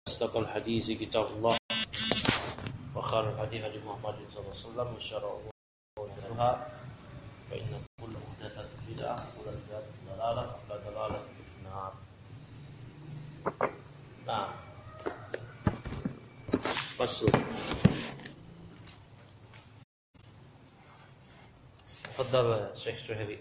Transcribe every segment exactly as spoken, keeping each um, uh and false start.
أصدق الحديث كتاب الله وخير الهدي هدي محمد صلى الله عليه وسلم وشر الأمور محدثاتها فإن كل محدثة بدعة وكل بدعة ضلالة وكل ضلالة في النار. Nah, fasl. تفضل Syekh Suhaili.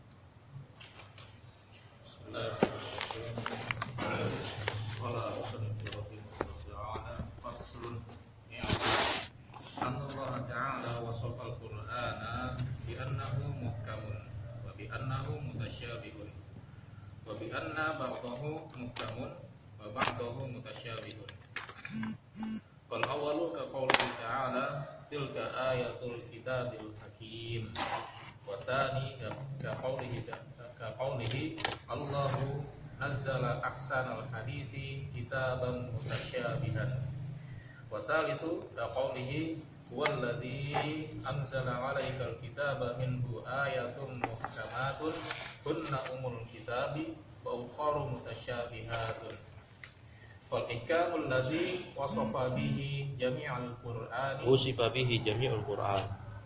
Allah Ta'ala wasafa al-Qur'ana bi'annahu muhkamun wa bi'annahu mutasyabihun wa bi'anna ba'dahu muhkamun wa ba'dahu mutasyabihun. Wal awwalu ka qawlihi ta'ala tilka ayatul kitabil hakim wa tsani ka qawlihi ka qawlihi Allahu nazzala ahsanal hadithi kitaban mutasyabihan wa tsalitsu ka qawlihi huwallazi anzala 'alaikal kitaba minhu ayatun muhkamatun hunna umul kitabi wa ukharu mutasyabihatun. Wal ihkamul ladzi wasafa bihi jami'al qur'ani Usifa bihi jami'ul Qur'an.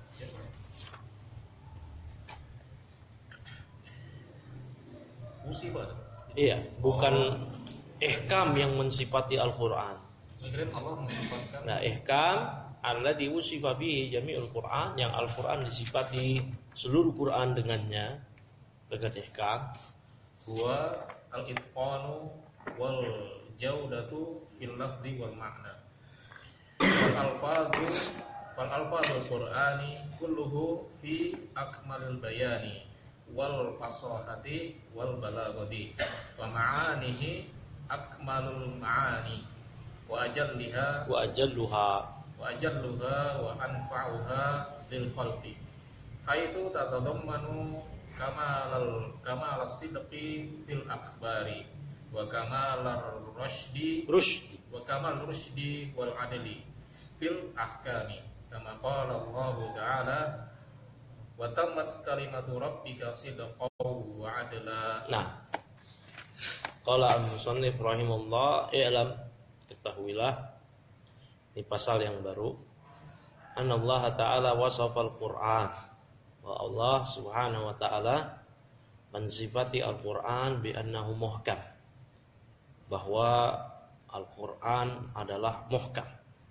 Usifa. Iya, bukan ihkam yang mensifati Al-Qur'an. Mungkin Allah mensifatkan. Nah, ihkam alladzi usifa bihi jami'ul Qur'an, yang Al-Qur'an disifati seluruh Qur'an dengannya, dengan ihkam. Huwa al-itqanu wal jaudatu fil lafzi wal ma'na. Wal alfadhu wal alfadhul qur'ani kulluhu fi akmalil bayani wal fasahati wal balaghati wa ma'anihi akmalul ma'ani wa ajalliha Wa ajalluha wa ajalluha wa anfa'uha lil khalqi haitsu tatadammanu kamalal kamalal sidqi fil akhbari wa kamalar rusydi rusydi wa kamal rusydi wal adli fil ahkami kama qala Allah Ta'ala wa tammat kalimatu rabbika sidqan wa adla. Nah, qala al-musannif rahimahullah, i'lam, ketahuilah, ini pasal yang baru, anallaha ta'ala wasafal Qur'an, wa Allah subhanahu wa ta'ala mensifati Al-Qur'an bi annahu muhkam, bahwa Al-Qur'an adalah muhkam,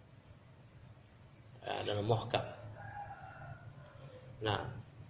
ya, adalah muhkam. Nah,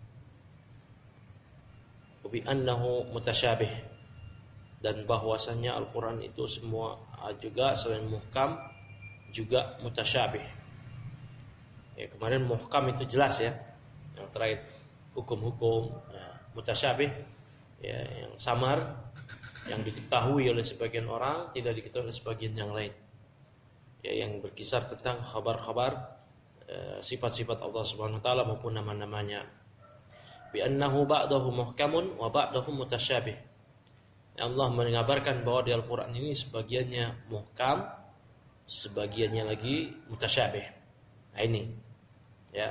bi annahu mutasyabih, dan bahwasannya Al-Qur'an itu semua juga selain muhkam juga mutasyabih. Ya, kemarin muhkam itu jelas ya, yang terkait hukum-hukum, ya, mutasyabih ya, yang samar, yang diketahui oleh sebagian orang, tidak diketahui oleh sebagian yang lain. Ya, yang berkisar tentang kabar-kabar e, sifat-sifat Allah Subhanahu wa taala maupun nama-namanya. Bi annahu ba'dahu muhkamun wa ba'dahu mutasyabih. Ya, Allah mengabarkan bahwa di Al-Qur'an ini sebagiannya muhkam, sebagiannya lagi mutasyabih. Nah, ini ya.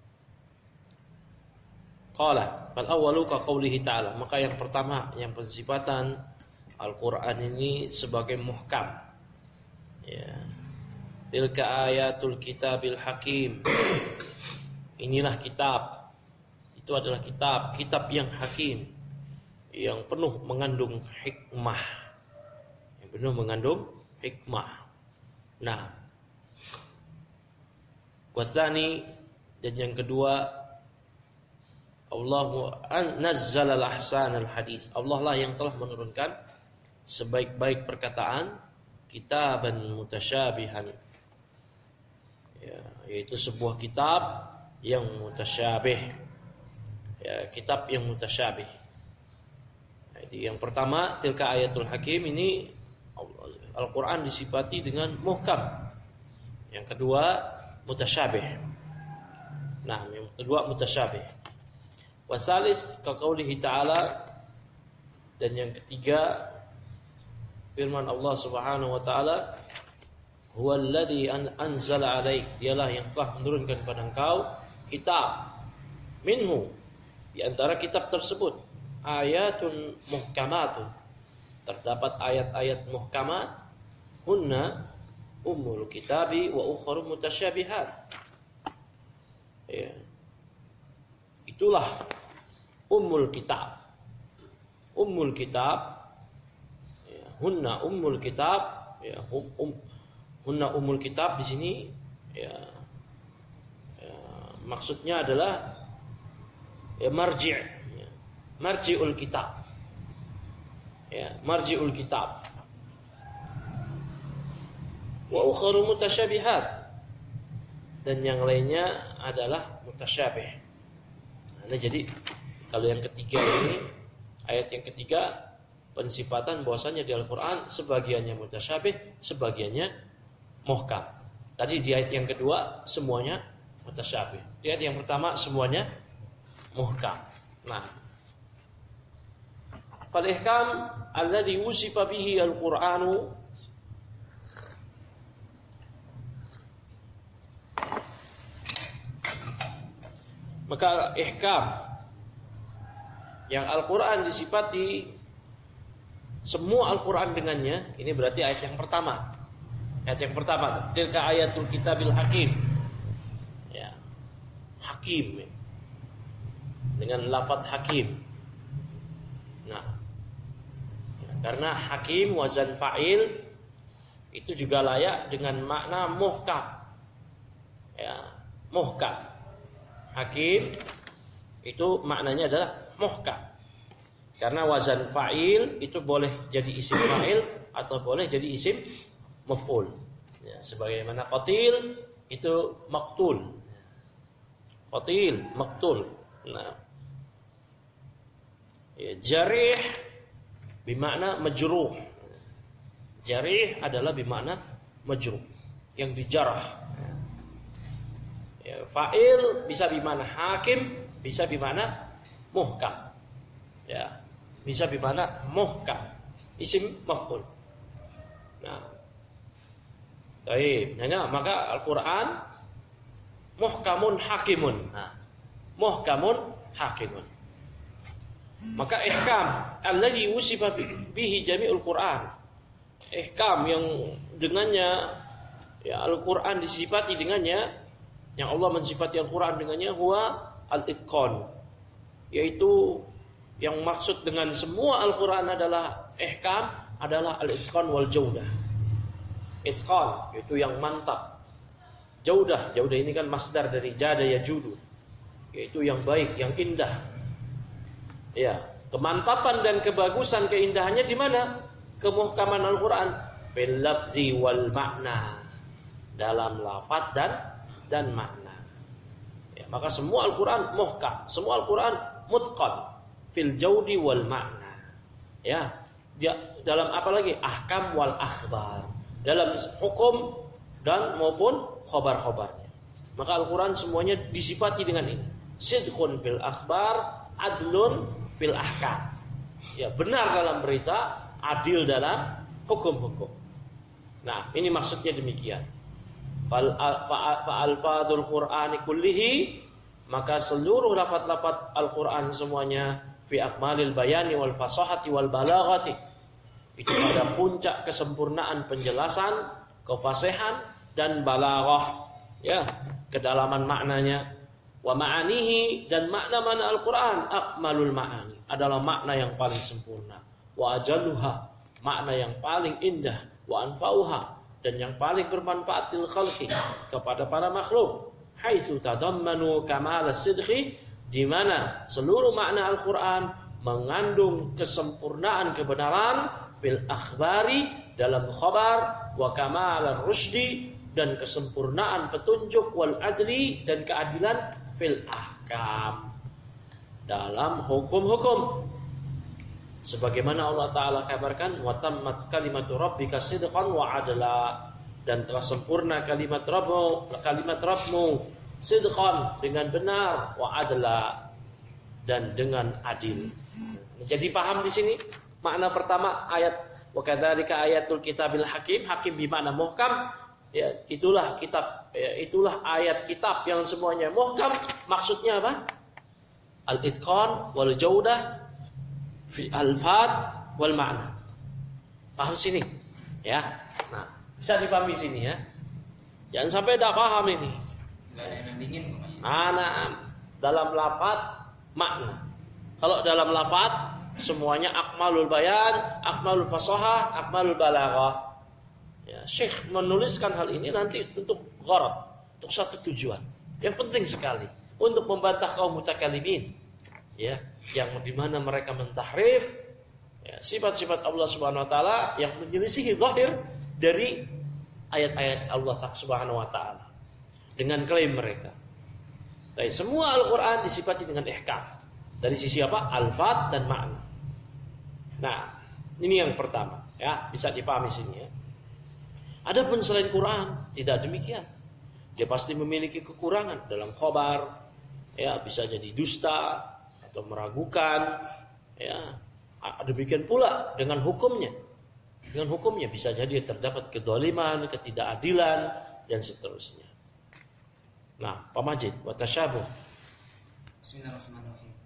Qala fal awwalu ka qoulihi ta'ala, maka yang pertama, yang pensifatan Al-Qur'an ini sebagai muhkam. Ya. Tilka ayatul kitabil hakim. Inilah kitab. Itu adalah kitab, kitab yang hakim, yang penuh mengandung hikmah. Yang penuh mengandung hikmah. Nah, watsani, dan yang kedua, Allah nazzala al-ahsanal hadis. Allah lah yang telah menurunkan sebaik-baik perkataan, kitaban mutasyabihan, ya, yaitu sebuah kitab yang mutasyabih, ya, kitab yang mutasyabih. Jadi yang pertama, tilka ayatul hakim, ini Al-Quran disifati dengan muhkam. Yang kedua, mutasyabih. Nah, yang kedua mutasyabih. Wasalis ka qaulihi ta'ala, dan yang ketiga firman Allah Subhanahu wa taala, huwallazi anzala 'alaik, dialah yang telah menurunkan kepada engkau kitab, minhu, di antara kitab tersebut, ayatun muhkamatun, terdapat ayat-ayat muhkamat, hunna, ummul kitabi wa ukharu mutasyabihat. Ya. Itulah ummul kitab. Ummul kitab, ya, hunna ummul kitab, ya, hum, um, hunna ummul kitab di sini, ya, ya, maksudnya adalah ya, marji', ya, marji'ul kitab, ya, marji'ul kitab. Wa ukharu mutasyabihat, dan yang lainnya adalah mutasyabih. Nah, jadi kalau yang ketiga ini, ayat yang ketiga, pensifatan bahwasanya di Al-Quran sebagiannya mutasyabih, sebagiannya muhkam. Tadi di ayat yang kedua semuanya mutasyabih. Di ayat yang pertama semuanya muhkam. Nah, fal ihkam alladhi wusifa bihi al-Qur'anu maka ihkam yang Al-Quran disifati semua Al-Quran dengannya, ini berarti ayat yang pertama. Ayat yang pertama, tilka ayatul kitabil hakim. Ya. Hakim. Dengan lafaz hakim. Nah, karena hakim wazan fa'il itu juga layak dengan makna muhkam. Ya, muhkam. Hakim itu maknanya adalah muhkam. Karena wazan fa'il itu boleh jadi isim fa'il atau boleh jadi isim maf'ul. Ya, sebagaimana qatil itu maqtul. Qatil, maqtul. Nah, ya, jarih bermakna majruh. Jarih adalah bermakna majruh, yang dijarah. Ya, fa'il bisa bermakna hakim, bisa bermakna muhkam. Ya, bisa bermakna muhkam, isim maf'ul. Nah, baik. Nah, maka Al-Quran muhkamun hakimun. Nah, muhkamun hakimun. Maka ihkam alladhi wusifa bihi jami'ul Quran. Ihkam yang dengannya ya Al-Quran disifati dengannya, yang Allah mensifati Al-Quran dengannya, huwa al-itqan, yaitu yang maksud dengan semua Al-Quran adalah ihkam adalah al-itqan wal jaudah. Itqan yaitu yang mantap. Jaudah, jaudah ini kan masdar dari jada yajudu, yaitu yang baik, yang indah. Ya, kemantapan dan kebagusan, keindahannya di mana? Kemuhkaman Al-Quran fil lafzi wal makna, dalam lafaz dan dan makna. Ya, maka semua Al-Quran muhkam, semua Al-Quran mutqan fil jaudi wal makna. Ya, dia dalam apa lagi? Ahkam wal akhbar, dalam hukum dan maupun khabar-khabarnya. Maka Al-Quran semuanya disifati dengan ini. Sidqun fil akhbar, adlun fil ahkam. Ya, benar dalam berita, adil dalam hukum-hukum. Nah, ini maksudnya demikian. Fa'alfadul Qur'ani kullihi, maka seluruh lafaz-lafaz Al-Quran semuanya fi akmalil bayani wal fasahati wal balaghati, itu pada puncak kesempurnaan penjelasan, kefasihan dan balaghah, ya, kedalaman maknanya. Wa ma'anihi, dan makna-makna Al-Quran akmalul ma'ani, adalah makna yang paling sempurna. Wa ajalluha, makna yang paling indah. Wa anfa'uha, dan yang paling bermanfaat lil khalqi, kepada para makhluk. Haitsu tadammanu kamal as-sidqi, di mana seluruh makna Al-Quran mengandung kesempurnaan kebenaran, fil akhbari, dalam khabar, wa kamal ar-rusydi, dan kesempurnaan petunjuk, wal adli, dan keadilan, fil ahkam, dalam hukum-hukum. Sebagaimana Allah Ta'ala kabarkan, wa tammat kalimatu rabbika sidqan wa adla, dan telah sempurna kalimat Rabbu, kalimat Rabbmu sidqan, dengan benar, wa adla, dan dengan adil. Jadi paham di sini makna pertama ayat wa kadzalika ayatul kitabil hakim. Hakim bermakna muhkam. Ya, itulah kitab, ya, itulah ayat kitab yang semuanya muhkam. Maksudnya apa? Al-itqan wal jaudah fi al-fad wal ma'na. Paham sini? Ya. Nah, Bisa dipahami sini ya. Jangan sampai tidak paham ini. Anak dalam lafaz makna. Kalau dalam lafaz semuanya akmalul bayan, akmalul fasahah, akmalul balaghah. Ya, Syekh menuliskan hal ini nanti untuk gharad, untuk satu tujuan yang penting sekali untuk membantah kaum mutakallimin, ya, yang dimana mereka mentahrif ya, sifat-sifat Allah Subhanahu Wa Taala yang menyelisihi zahir dari ayat-ayat Allah Subhanahu Wa Taala dengan klaim mereka. Tapi semua Al-Quran disifati dengan ihkam dari sisi apa? Alfaz dan makna. Nah, ini yang pertama, ya, bisa dipahami sini ya. Adapun selain Quran tidak demikian. Dia pasti memiliki kekurangan dalam khabar, ya, bisa jadi dusta atau meragukan, ya. Demikian pula dengan hukumnya. Dengan hukumnya bisa jadi terdapat kedzaliman, ketidakadilan dan seterusnya. Nah, Pak Majid, wa tasyabuh. Bismillahirrahmanirrahim.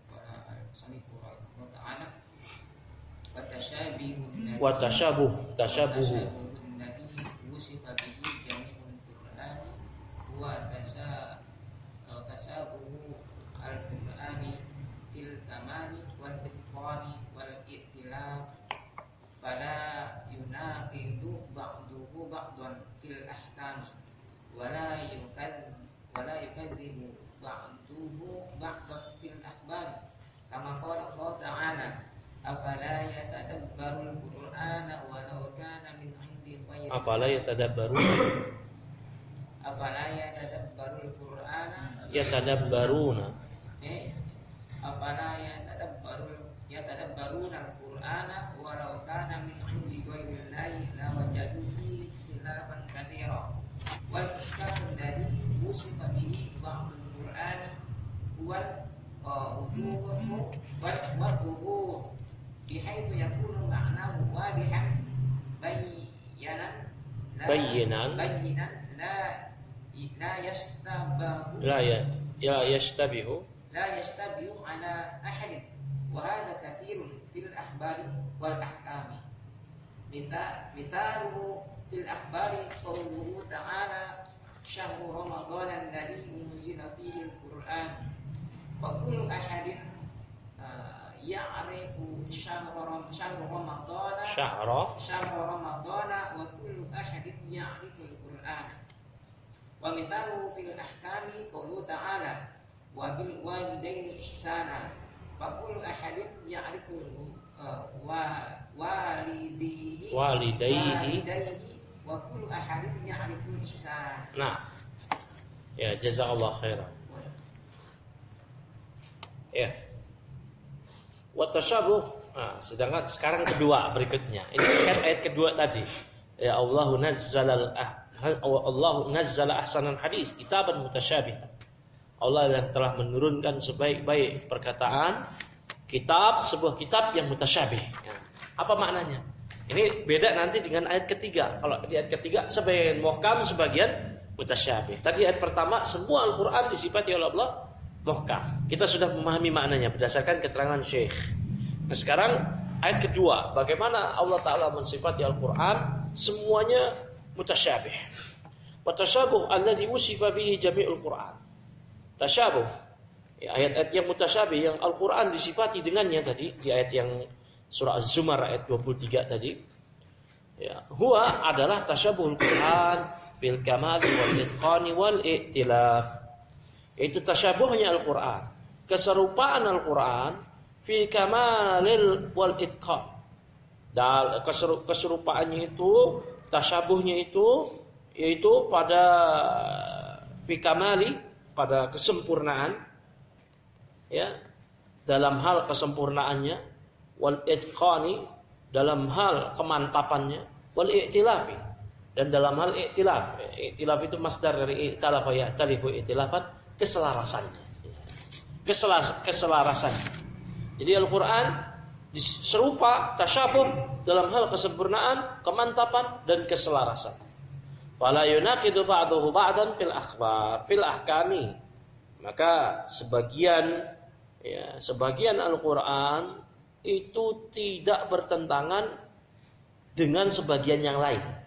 Wa ta'ala wa tasyabihu wa tasyabuh, tasyabuhu. Wusifa bihi jami'ul Qur'an wa tasa tasabuhu al-Qur'ani fil kamali wal itqani wal i'tilaf fala yunaqidu ba'duhu ba'dan fil ahkam wala yukad wala yukadzibu ba'duhu ba'dan fil akhbar kama qala Allah ta'ala afala yatadabbarul Qur'ana walau kana min 'indi ghayri afala yatadabbarun afala yatadabbarul Qur'ana yatadabbaruna eh afala yatadabbarul yatadabbaruna al-Qur'ana walau kana min 'indi ghayri llahi la wajadu fihi ikhtilafan katsira wal ihkamu alladhi wusifa bihi ba'dul Qur'an wal wuduhu wal wuduhu bihaitsu yakunu ma'nahu wadihan bayyanan bayyinan bayyinan la la yastabahu la ya ya yashtabihu la yastabihu ala ahadin wa hadha kathirun fil akhbari wal ahkami mithal mithaluhu fil akhbari qawluhu ta'ala syahru ramadhan alladhi unzila fihi al-Qur'an fa kullu ahadin ya'rifu syahra syahra ramadhana syahra syahra ramadhana wa kullu ahadin ya'rifu al-Qur'an wa mithaluhu fil ahkami qawluhu ta'ala wa bil walidaini ihsana fa kullu ahadin ya'rifu wa walidihi walidayhi wa kullu ahadin ya'rifu ihsan. Nah, ya jazakallah khairan. Ya. Wa tasyabuh. Nah, sedangkan sekarang kedua berikutnya. Ini kan ayat kedua tadi. Ya Allahu nazzala Allahu nazzala ahsanal hadis kitaban mutasyabihan. Allah yang telah menurunkan sebaik-baik perkataan kitab, sebuah kitab yang mutasyabih. Ya. Apa maknanya? Ini beda nanti dengan ayat ketiga. Kalau di ayat ketiga sebagian muhkam, sebagian mutasyabih. Tadi ayat pertama semua Al-Quran disifati oleh Allah muhkam. Kita sudah memahami maknanya berdasarkan keterangan Syekh. Nah sekarang ayat kedua, bagaimana Allah Ta'ala mensifati Al-Quran semuanya mutasyabih. Wa tasyabuh alladhi wusifa bihi jami'ul Quran. Tasyabuh, ya, ayat-ayat yang mutasyabih yang Al-Quran disifati dengannya tadi di ayat yang surah Az-Zumar ayat dua puluh tiga tadi. Ya, huwa adalah tasyabuhul Quran bil kamal wal itqani wal i'tilaf. Itu tasyabuhnya Al-Quran, keserupaan Al-Quran fi kamalil wal itqan. Dan keserupaannya itu, tasyabuhnya itu yaitu pada fi kamali, pada kesempurnaan, ya, dalam hal kesempurnaannya, wal itqani, dalam hal kemantapannya, wal i'tilafi, dan dalam hal i'tilaf. I'tilaf itu masdar dari i'tilafa ya talifu i'tilafan, keselarasannya. Keselas, keselarasan. Jadi Al-Quran serupa, tasyabuh dalam hal kesempurnaan, kemantapan dan keselarasan. Fala yunaqidu ba'dahu ba'dan fil akhbar, fil ahkami. Maka sebagian ya, sebagian Al-Quran itu tidak bertentangan dengan sebagian yang lain.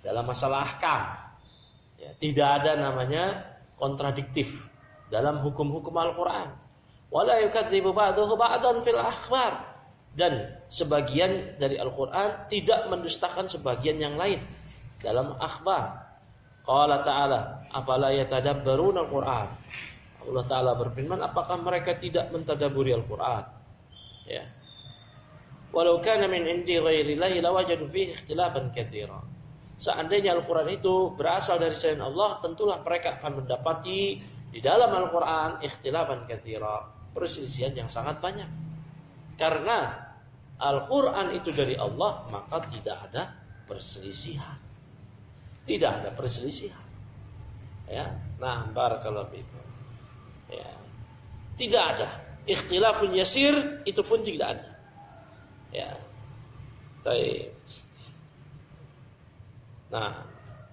dalam masalah ahkam. Ya, tidak ada namanya kontradiktif dalam hukum-hukum Al-Quran. Wala yukadzibu ba'duhu ba'dan fil akhbar. Dan sebagian dari Al-Quran tidak mendustakan sebagian yang lain dalam akhbar. Qala ta'ala, afala yatadabbaruna al-Quran. Allah Ta'ala berfirman, apakah mereka tidak mentadaburi Al-Quran? Ya. Walau kana min indi ghairillahi lawajadu fihi ikhtilafan katsira. Seandainya Al-Quran itu berasal dari selain Allah, tentulah mereka akan mendapati di dalam Al-Quran ikhtilafan katsira, perselisihan yang sangat banyak. Karena Al-Quran itu dari Allah, maka tidak ada perselisihan. Tidak ada perselisihan. Ya, nah, barakallahu fiikum. Ya. Tidak ada ikhtilafun yasir, itu pun tidak ada. Ya. Baik. Nah,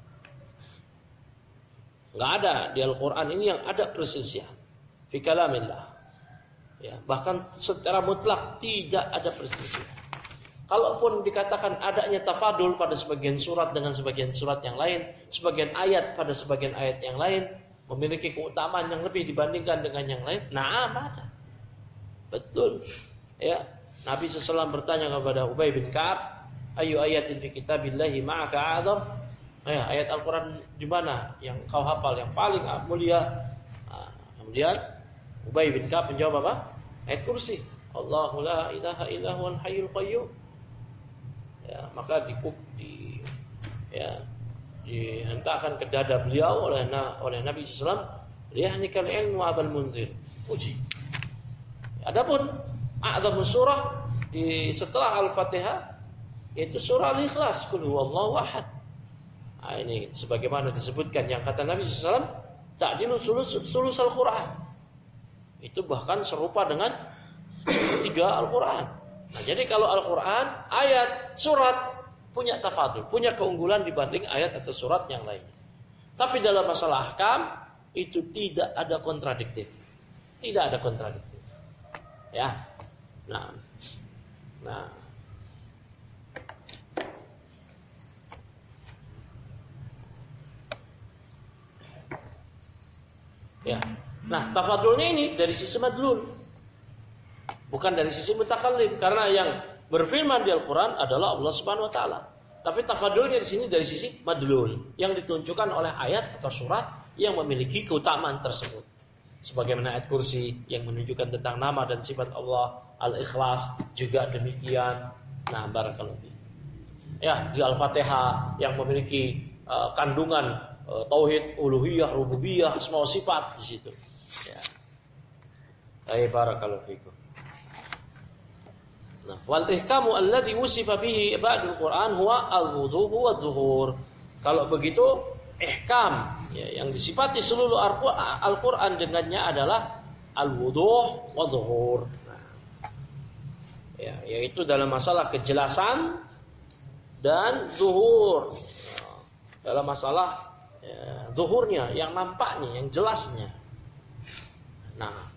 enggak ada di Al-Qur'an ini yang ada perselisihan fi kalamillah. Ya, bahkan secara mutlak tidak ada perselisihan. Kalaupun dikatakan adanya tafadul pada sebagian surat dengan sebagian surat yang lain, sebagian ayat pada sebagian ayat yang lain memiliki keutamaan yang lebih dibandingkan dengan yang lain, nah ada. Betul. Ya, Nabi shallallahu alaihi wasallam bertanya kepada Ubay bin Ka'ab, ayu ayatin fi kitabillahi ma'aka a'zam? Ya, ayat Al-Quran di mana yang kau hafal yang paling mulia? Nah, kemudian Ubay bin Ka'ab menjawab apa? Ayat kursi. Allahu la ilaha illa huwal hayyul qayyum. Ya, maka di, di ya dihentakkan ke dada beliau oleh oleh Nabi shallallahu alaihi wasallam, liyahnikal ilmu abal munzir. Uji. Adapun a'zamus surah di setelah Al-Fatihah yaitu surah Al-Ikhlas, qul huwallahu ahad. Nah, ini sebagaimana disebutkan yang kata Nabi shallallahu alaihi wasallam, ta'dilu sulus sulus Al-Qur'an. Itu bahkan serupa dengan tiga Al-Qur'an. Nah, jadi kalau Al-Quran, ayat, surat punya tafadul, punya keunggulan dibanding ayat atau surat yang lain. Tapi dalam masalah ahkam itu tidak ada kontradiktif, tidak ada kontradiktif. Ya, nah, nah, ya, nah tafadulnya ini dari sisi madlul. Bukan dari sisi mutakallim, karena yang berfirman di Al-Quran adalah Allah Subhanahu Wa Taala. Tapi tafadulnya di sini dari sisi madlul, yang ditunjukkan oleh ayat atau surat yang memiliki keutamaan tersebut. Sebagaimana ayat kursi yang menunjukkan tentang nama dan sifat Allah, Al-Ikhlas juga demikian. Nah, barakallahu fiik. Ya, di Al-Fatihah yang memiliki uh, kandungan uh, tauhid, uluhiyah, rububiyah, semua sifat di situ. Ya. Ay barakallahu fiikum. Nah, wal ihkamu alladhi wusifa bihi ba'dul Qur'an huwa al-wudhu wa dhuhur. Kalau begitu, ihkam ya, yang disifati seluruh Al-Qur'an dengannya adalah al-wudhu wa dhuhur. Nah, ya, yaitu dalam masalah kejelasan dan zuhur. Ya, dalam masalah ya, zuhurnya, yang nampaknya, yang jelasnya. Nah,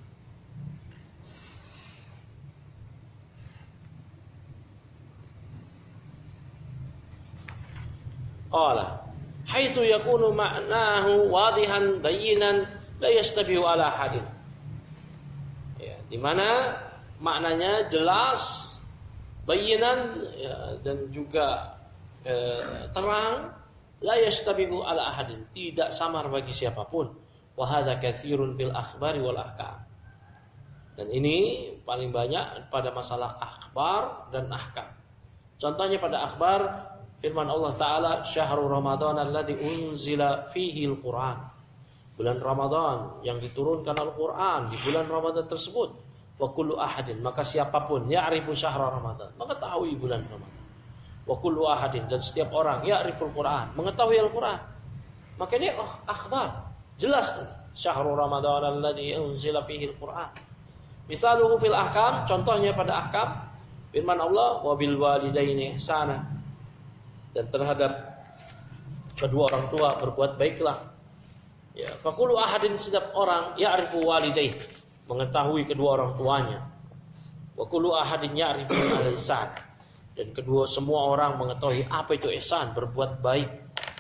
qala haitsu yakunu ma'nahu wadihan bayyinan la yastabihu ala hadin. Ya, di mana maknanya jelas, bayyinan ya, dan juga eh, terang, la yastabihu ala ahadin, tidak samar bagi siapapun. Wa hadza katsirun bil akhbari wal ahkam. Dan ini paling banyak pada masalah akhbar dan ahkam. Contohnya pada akhbar, firman Allah Ta'ala, syahrul Ramadan alladzi unzila fihi al-Quran. Bulan Ramadan yang diturunkan Al-Quran, di bulan Ramadan tersebut. Wa kullu ahadin, maka siapapun ya'rifu syahrul Ramadan, mengetahui bulan Ramadan. Wa kullu ahadin, dan setiap orang ya'riful Quran, mengetahui Al-Quran. Maka ini oh, akhbar, jelas ini. Syahrul Ramadan alladzi unzila fihi al-Quran. Misaluhu fil ahkam, contohnya pada ahkam, firman Allah, wa bil walidaini ihsana, dan terhadap kedua orang tua berbuat baiklah. Ya, faqulu ahadin, setiap orang ya'rifu walidayhi, mengetahui kedua orang tuanya. Wa kullu ahadin ya'rifu al-ihsan, dan kedua semua orang mengetahui apa itu ihsan, berbuat baik.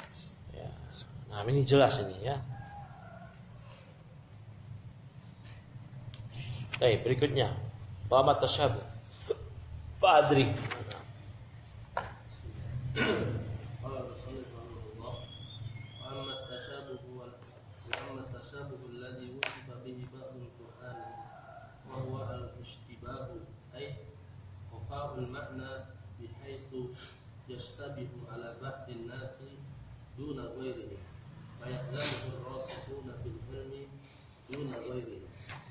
Nah, ini jelas ini ya. Baik, berikutnya. Wa ma tashabuh. Pak Adri. قال المصنف رحمه الله وأما التشابه وأما التشابه الذي وصف به بعض القرآن وهو الاشتباه أي خفاء المعنى بحيث يشتبه على بعض الناس دون غيره فيعلمه الراسخون في العلم دون غيره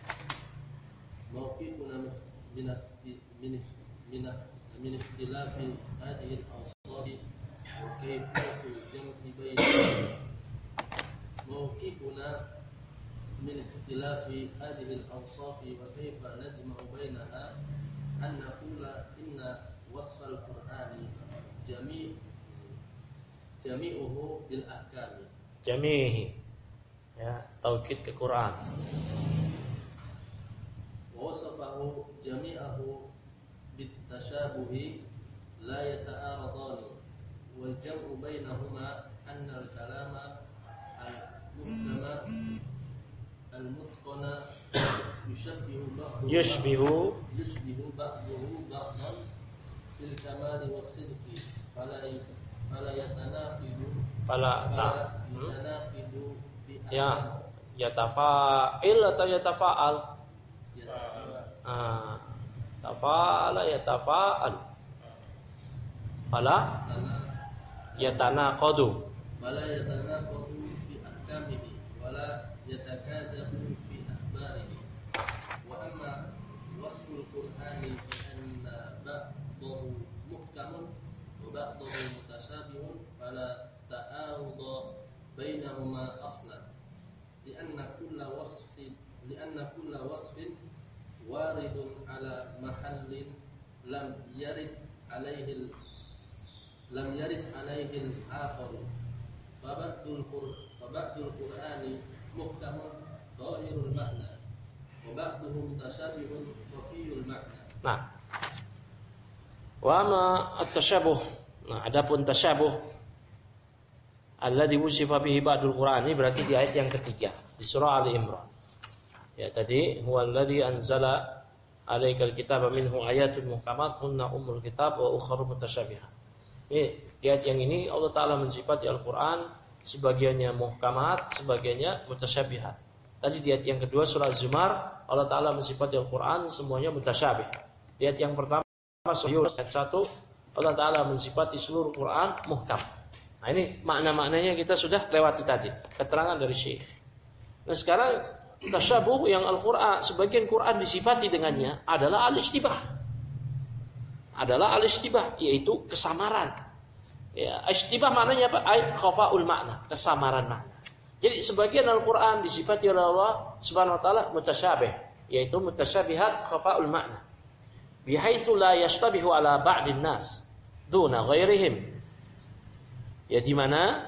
موقفنا من من من من اختلاف هذه الأوصاف وكيفية الجمع بينها موقفنا من اختلاف هذه الأوصاف وكيف نجمع بينها أن نقول إن وصف القرآن جميع جميعه بالأحكام جميعه ya, taukid ke Quran. ووصفه جميعه بالتشابه لا يتعارضان والجمع بينهما أن الكلام المحكم المتقن يشبه بعضه يشبه يشبه بعضه بعضا في الكمال والصدق فلا فلا يتناقض Fala فلا ta. Hmm? يتناقض Ya, yatafa'il atau yatafa'al? يتفاعل Ah, tafa'ala yatafa'al. Fala yatanaqadu. ولا يتناقض في أحكامه ولا يتكاذب في أخباره وأما وصف القرآن بأن بعضه محكم وبعضه متشابه فلا تعارض بينهما أصلا لأن كل وصف لأن كل وصف وارد على محل لم يرد عليه ال لم يرد عليه الآخر فبعض القرآن فبعض القرآن محكم ظاهر المعنى وبعضه متشابه خفي المعنى. Nah, wa ma at-tasyabuh. Nah, adapun tasyabuh alladzi wusifa bihi ba'dul Qur'an ini berarti di ayat yang ketiga di surah Ali Imran. Ya, tadi huwallazi anzala alaikal kitaba minhu ayatun muhkamat hunna ummul kitab wa ukhra mutasyabihat. Ini di ayat yang ini Allah Ta'ala mensifati Al-Quran sebagiannya muhkamat, sebagiannya mutasyabihat. Tadi di ayat yang kedua surah Az-Zumar Allah Ta'ala mensifati Al-Quran semuanya mutasyabih. Di ayat yang pertama surah Yunus ayat satu Allah Ta'ala mensifati seluruh Quran muhkam. Nah ini makna-maknanya kita sudah lewati tadi, keterangan dari Syekh. Nah sekarang tasyabuh yang Al-Quran, sebagian Quran disifati dengannya adalah al-ishtibah. Adalah al-ishtibah, yaitu kesamaran. Ya, ishtibah maknanya apa? Ai khafa'ul makna, kesamaran makna. Jadi sebagian Al-Quran disifati oleh Allah Subhanahu wa taala mutasyabih, yaitu mutasyabihat khafa'ul makna. Bihaitsu la yashtabihu ala ba'din nas duna ghairihim. Ya di mana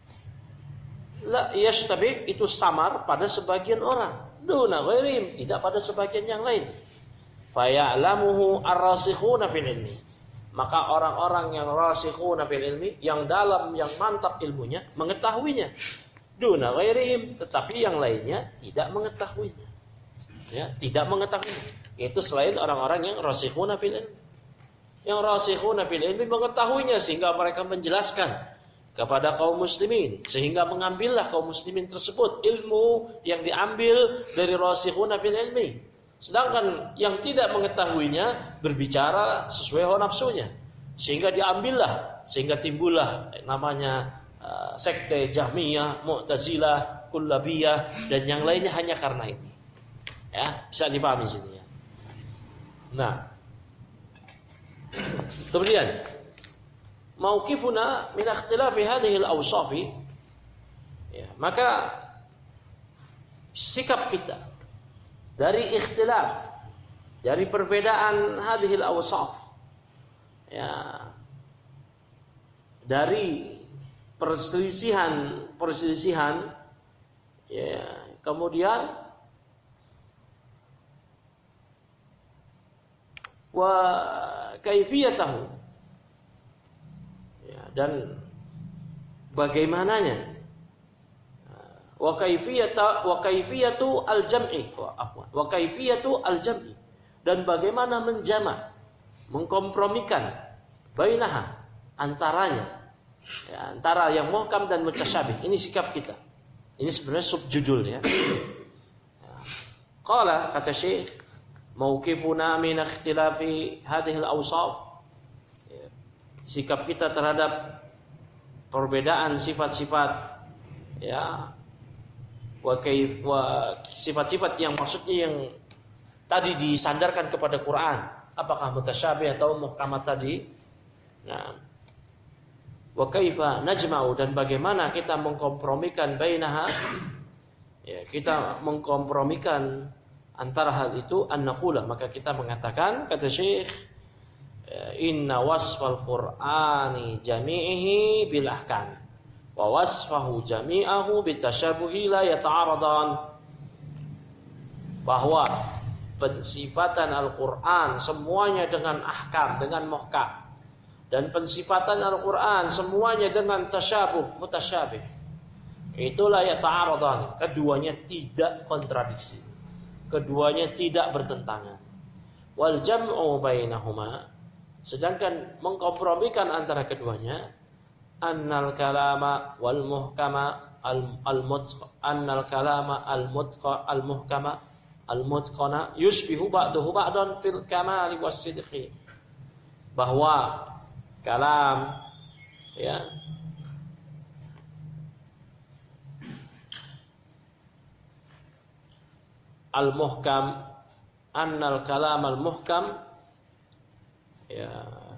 la yashtabih itu samar pada sebagian orang, duna ghairihim tidak pada sebagian yang lain. Faya'lamuhu ar-rasikhuna fil ilmi. Maka orang-orang yang rasikhuna fil ilmi, yang dalam, yang mantap ilmunya, mengetahuinya. Duna ghairihim, tetapi yang lainnya tidak mengetahuinya. Ya, tidak mengetahuinya. Itu selain orang-orang yang rasikhuna fil ilmi. Yang rasikhuna fil ilmi mengetahuinya sehingga mereka menjelaskan kepada kaum muslimin, sehingga mengambillah kaum muslimin tersebut ilmu yang diambil dari rasikhuna fil ilmi. Sedangkan yang tidak mengetahuinya berbicara sesuai hawa nafsunya, sehingga diambillah, sehingga timbullah namanya uh, sekte Jahmiyah, Mu'tazilah, Kullabiyah dan yang lainnya hanya karena ini. Ya, bisa dipahami sini ya. Nah, kemudian mauqifuna min ikhtilafi hadhihi al-awsafi, ya, maka sikap kita dari ikhtilaf, dari perbedaan hadhil awsaf, ya, dari perselisihan perselisihan, ya, kemudian wa kaifiyatahu, ya, dan bagaimananya, wa kaifiyata wa kaifiyatu al-jam'i wa afwan wa kaifiyatu al-jam'i, dan bagaimana menjama, mengkompromikan bainaha, antaranya, ya, antara yang muhkam dan mutasyabih. Ini sikap kita. Ini sebenarnya subjudul ya. Qala, kata Syekh, mauqifuna min ikhtilafi hadhihi al-awsaf, sikap kita terhadap perbedaan sifat-sifat, ya, wa kaif wa sifat-sifat yang maksudnya yang tadi disandarkan kepada Quran, apakah mutasyabih atau muhkamat tadi. Nah, wa kaifa najma'u, dan bagaimana kita mengkompromikan bainaha, ya, kita mengkompromikan antara hal itu, an-naqula, maka kita mengatakan, kata Syekh, inna wasfal Qur'ani jami'ihi bil ahkam wa wasfahu jami'ahu bitasyabuhi la yata'aradan, bahwa pensifatan Al-Qur'an semuanya dengan ahkam, dengan muhkam, dan pensifatan Al-Quran semuanya dengan tasyabuh, mutasyabih, itulah ya ta'aradan, keduanya tidak kontradiksi, keduanya tidak bertentangan. Wal jam'u bainahuma, sedangkan mengkompromikan antara keduanya, annal kalama wal muhkama al mutqa annal kalama al mutqa al muhkama al mutqana yushbihu ba'dahu ba'dan fil kamali was sidqi, bahwa kalam, ya, al-muhkam, annal kalam al-muhkam, ya,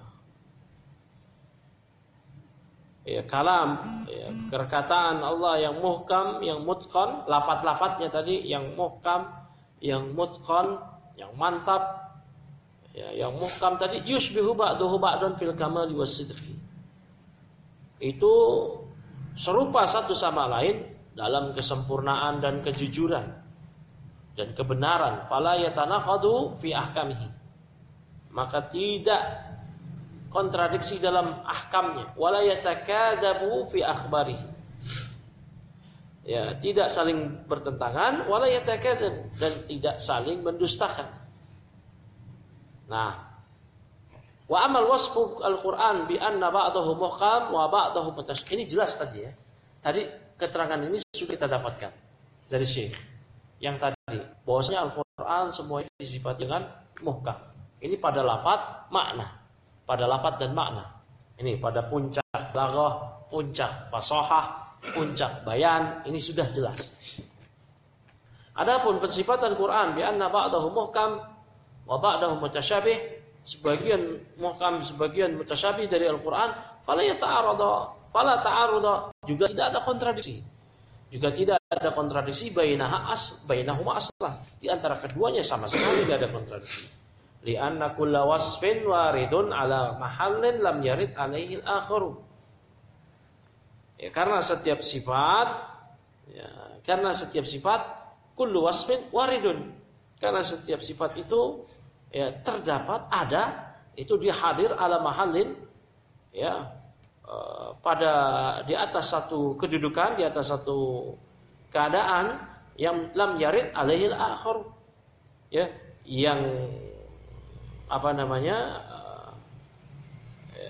ya kalam, ya, perkataan Allah yang muhkam, yang mutqan, lafaz-lafaznya tadi yang muhkam, yang mutqan, yang mantap, ya, yang muhkam tadi, yushbihu ba'duhu ba'dan fil kamali was sidqi, itu serupa satu sama lain dalam kesempurnaan dan kejujuran dan kebenaran. Fala yatanaqadu fi ahkamihi, maka tidak kontradiksi dalam ahkamnya. Wala yatakadabu fi akhbarihi, ya, tidak saling bertentangan. Wala yatakadabu, dan tidak saling mendustakan. Nah, wa amal wasfu al-Quran bi anna ba'dahu muhkam wa ba'dahu mutasyabih. Ini jelas tadi ya. Tadi keterangan ini sudah kita dapatkan dari Syekh yang tadi, bahwasanya Al-Quran semua disifati dengan muhkam. Ini pada lafaz, makna. Pada lafaz dan makna. Ini pada puncak balaghah, puncak fasahah, puncak bayan, ini sudah jelas. Adapun pensifatan Quran bi anna ba'dahu muhkam wa ba'dahu mutasyabih, sebagian muhkam, sebagian mutasyabih dari Al-Quran, fala yata'arada, fala ta'aruda, juga tidak ada kontradiksi, juga tidak ada kontradiksi bainaha as bainahuma aslan, di antara keduanya sama sekali tidak ada kontradiksi. Li'anna kulla wasfin waridun ala mahallin lam yarid alaihi al-akharu, ya, karena setiap sifat, ya, karena setiap sifat kullu wasfin waridun, karena setiap sifat itu, ya, terdapat, ada, itu dia hadir ala mahallin, ya, e, pada di atas satu kedudukan, di atas satu keadaan yang lam yarid alaihil akhar, ya, yang apa namanya, e,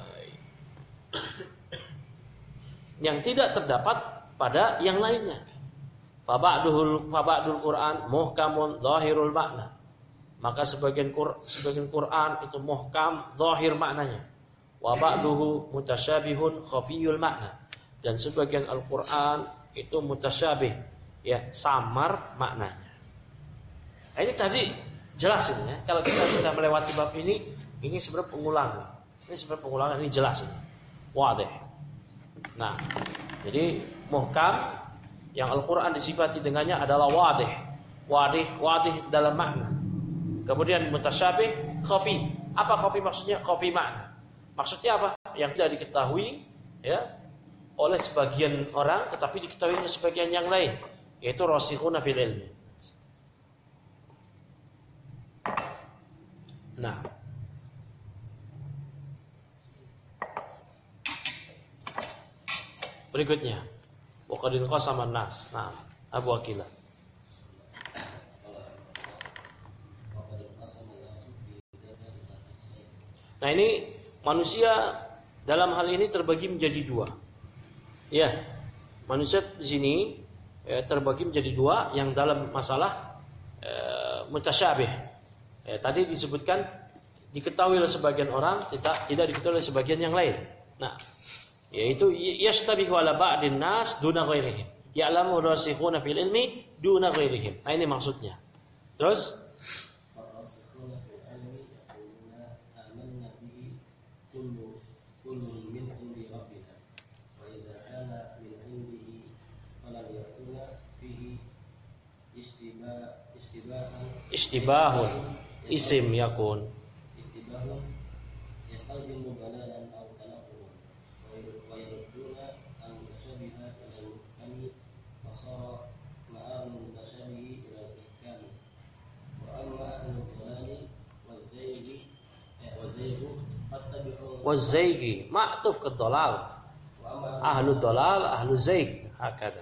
yang tidak terdapat pada yang lainnya. Faba'dul faba'dul Quran muhkamun zahirul makna, maka sebagian Quran, sebagian Quran itu muhkam zahir maknanya. Wa ba'duhu mutasyabihun khafiyul makna, dan sebagian Al-Quran itu mutasyabih, ya, samar maknanya. Nah, ini tadi jelas ini ya. Kalau kita sudah melewati bab ini, ini sebenarnya pengulangan. Ini sebenarnya pengulangan, ini jelas ini. Wadih. Nah, jadi muhkam yang Al-Quran disifati dengannya adalah wadih, wadih, wadih dalam makna. Kemudian mutasyabih, khafi. Apa khafi maksudnya? Khafi makna. Maksudnya apa? Yang tidak diketahui, ya, oleh sebagian orang, tetapi diketahui oleh sebagian yang lain, yaitu rasikhuna fil ilmi. Nah, berikutnya, wa qad inqasama an-nas. Nah, Abu Aqilah. Nah, ini manusia dalam hal ini terbagi menjadi dua. Ya, manusia di sini ya, terbagi menjadi dua yang dalam masalah e, mutasyabih. Ya, tadi disebutkan diketahui oleh sebagian orang, tidak tidak diketahui oleh sebagian yang lain. Nah, yaitu yashtabihu ala ba'din nas duna ghairihim. Ya'lamu rasikhuna fil ilmi duna ghairihim. Nah, ini maksudnya. Terus istibahun isim yakun istibahun yastalzimu balalan aw tanaqul wa yurduna an mutashabiha ila kami fasara ma'al mutashabihi ila ihkam wa amma ahlu dhalali wazaygi wazaygu fattabi'u wazaygi ma'tuf ke dhalal ahlu dhalal ahlu zayg hakada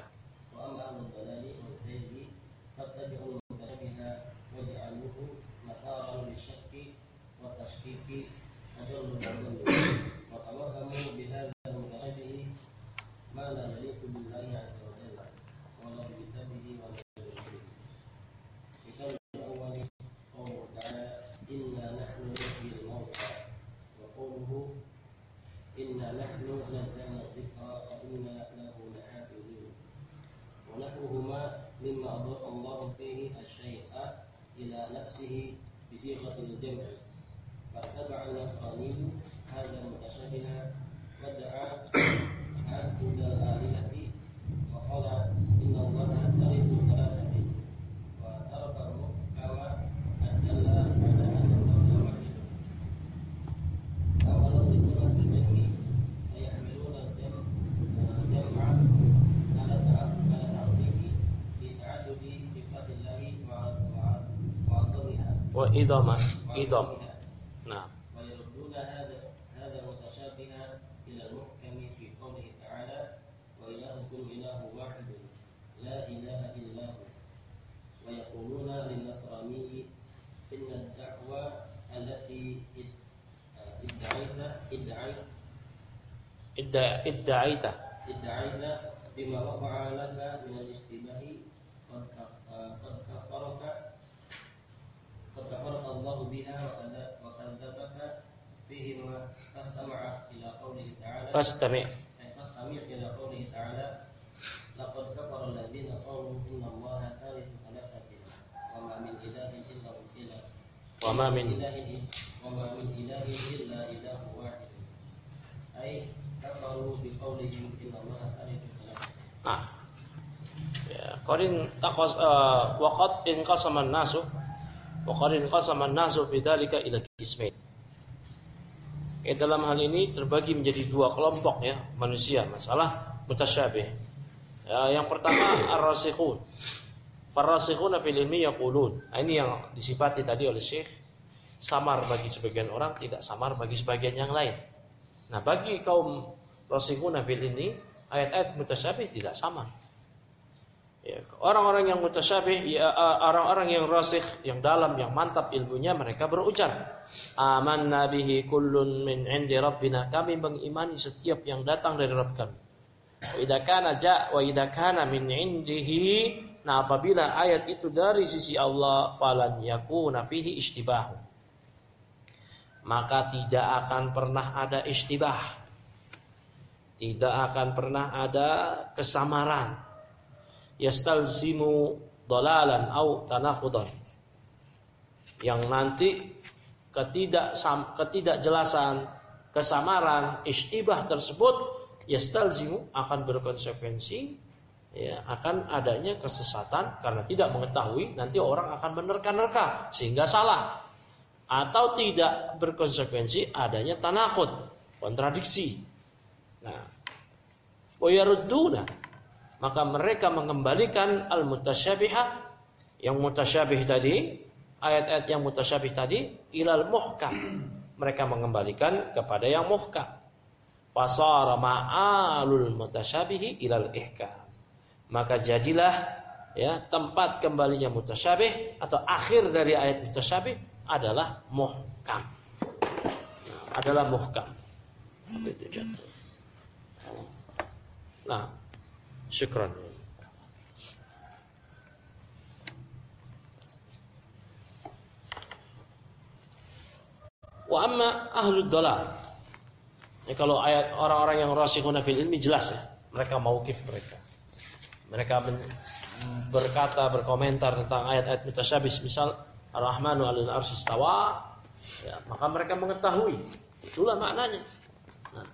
بصيغة الجمع فاتبع النصراني هذا متشابها ودعا عبد الآلهة وقال إن الله ثالث ثلاثة وترك المحكم الدل على أن الله واحد أو يصفون في الجمع فيحملون الجمع جمعا على تعظيم لتعدد صفات الله مع معظمها وإضامة إضام نعم ويردون هذا هذا متشابها إلى المحكم في قوله تعالى وإلهكم إله واحد لا إله إلا هو ويقولون للنصراني إن الدعوة التي ادعيت ادعيت ادعيت ادعيت بما وقع لك من الاشتباه قد قد كفرك قد كفرك الله بها وكذبك فيهما فاستمع إلى قوله تعالى فاستمع فاستمع إلى قوله تعالى لقد كفر الذين قالوا إن الله ثالث ثلاثة وما من إله إلا إله وما من إله وما من إله إلا إله واحد أي كفروا بقولهم إن الله ثالث ثلاثة. Ah. Ya, qadin taqas uh, waqad inqasama an-nasu wa qad inqasama an-nasu bidzalika ila qismain. Ya, dalam hal ini terbagi menjadi dua kelompok ya manusia masalah mutasyabih. Ya, yang pertama ar-rasikhun. Farasikhuna fil ilmi yaqulun. Nah, ini yang disifati tadi oleh Syekh, samar bagi sebagian orang, tidak samar bagi sebagian yang lain. Nah, bagi kaum rasikhuna fil ilmi, ayat-ayat mutasyabih tidak samar. Ya, orang-orang yang mutasyabih, ya, orang-orang yang rasikh, yang dalam, yang mantap ilmunya, mereka berujar, amanna bihi kullun min indi rabbina, kami mengimani setiap yang datang dari Rabb kami. Wa idza kana ja wa idza kana min indihi, nah apabila ayat itu dari sisi Allah, falan yakuna fihi ishtibah, maka tidak akan pernah ada ishtibah, tidak akan pernah ada kesamaran. Yastalzimu dalalan au tanaqudan, yang nanti ketidak ketidakjelasan, kesamaran, ishtibah tersebut yastalzimu akan berkonsekuensi ya, akan adanya kesesatan karena tidak mengetahui, nanti orang akan menerka-nerka sehingga salah, atau tidak berkonsekuensi adanya tanaqud, kontradiksi. Nah, wa yarudduna, maka mereka mengembalikan al-mutasyabiha, yang mutasyabih tadi, ayat-ayat yang mutasyabih tadi, ilal muhkam, mereka mengembalikan kepada yang muhkam. Fasara ma'alul mutasyabihi ilal ihkam, maka jadilah ya tempat kembalinya mutasyabih atau akhir dari ayat mutasyabih adalah muhkam. Nah, adalah muhkam. Itu jatuh. Nah, syukran. Wa amma ahlud dhalal. Ya, kalau ayat orang-orang yang rasikhuna fil ilmi jelas ya, mereka mauqif mereka. Mereka berkata, berkomentar tentang ayat-ayat mutasyabih, misal Ar-Rahmanu 'alal arsy istawa, ya, maka mereka mengetahui itulah maknanya. Nah,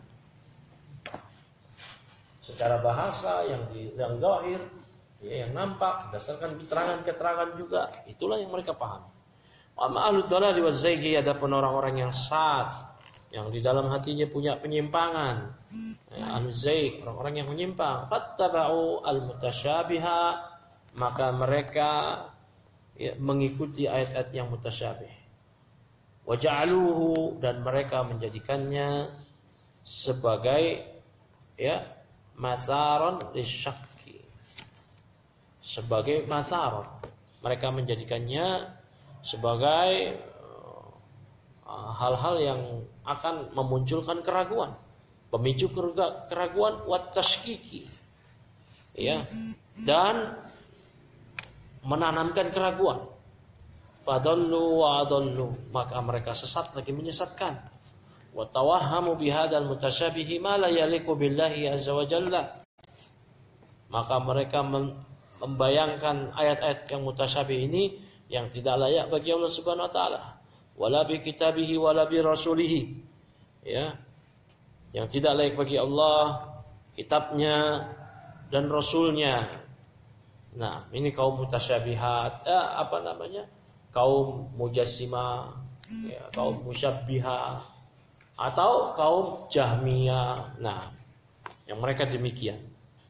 secara bahasa yang di, yang zahir, ya, yang nampak berdasarkan keterangan-keterangan juga, itulah yang mereka pahami. Amma ahlud dhalal wa zayghi, adapun orang-orang yang sesat, yang di dalam hatinya punya penyimpangan, ya, ahlul zayg, orang-orang yang menyimpang, fattaba'u al-mutasyabiha, maka mereka ya, mengikuti ayat-ayat yang mutasyabih. Wa ja'aluhu, dan mereka menjadikannya sebagai ya masaron lisyakki, sebagai masaron. Mereka menjadikannya sebagai uh, hal-hal yang akan memunculkan keraguan, pemicu keraguan, wat tashkiki, ya, dan menanamkan keraguan. Fadallu wa adallu, maka mereka sesat lagi menyesatkan. Wa tawahhamu bihadzal mutasyabihi ma la yaliqu billahi azza wa jalla, maka mereka membayangkan ayat-ayat yang mutasyabih ini yang tidak layak bagi Allah Subhanahu wa taala, wala bi kitabihi wala bi rasulihi, ya, yang tidak layak bagi Allah, kitabnya dan rasulnya. Nah, ini kaum mutasyabihat, eh, apa namanya? Kaum mujassimah, ya, kaum musyabbihah, atau kaum jahmiyah. Nah, yang mereka demikian.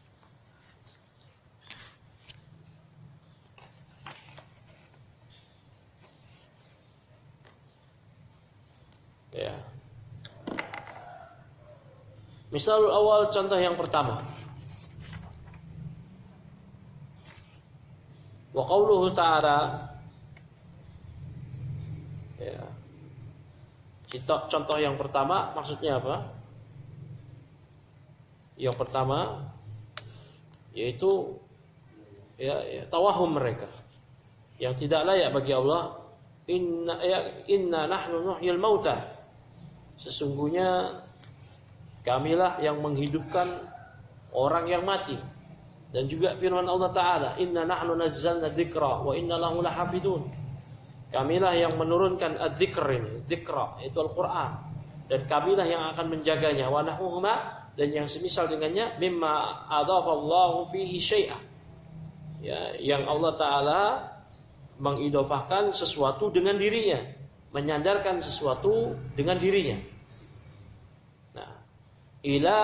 Ya. Misal awal, contoh yang pertama. Wa qauluhu ta'ala, ya. Contoh yang pertama maksudnya apa? Yang pertama yaitu ya, ya tawahum mereka yang tidak layak bagi Allah. Inna ya, inna nahnu nuhyil mauta, sesungguhnya kamilah yang menghidupkan orang yang mati. Dan juga firman Allah Ta'ala, inna nahnu nazzalna dzikra wa inna lahu lahafidun, kamilah yang menurunkan adzikr ini, dzikra itu Al-Quran, dan kamilah yang akan menjaganya, wa nahuhuma, dan yang semisal dengannya, mimma adhafallahu fihi syai'ah, ya, yang Allah Ta'ala mengidhofahkan sesuatu dengan dirinya, menyandarkan sesuatu dengan dirinya. Nah, ila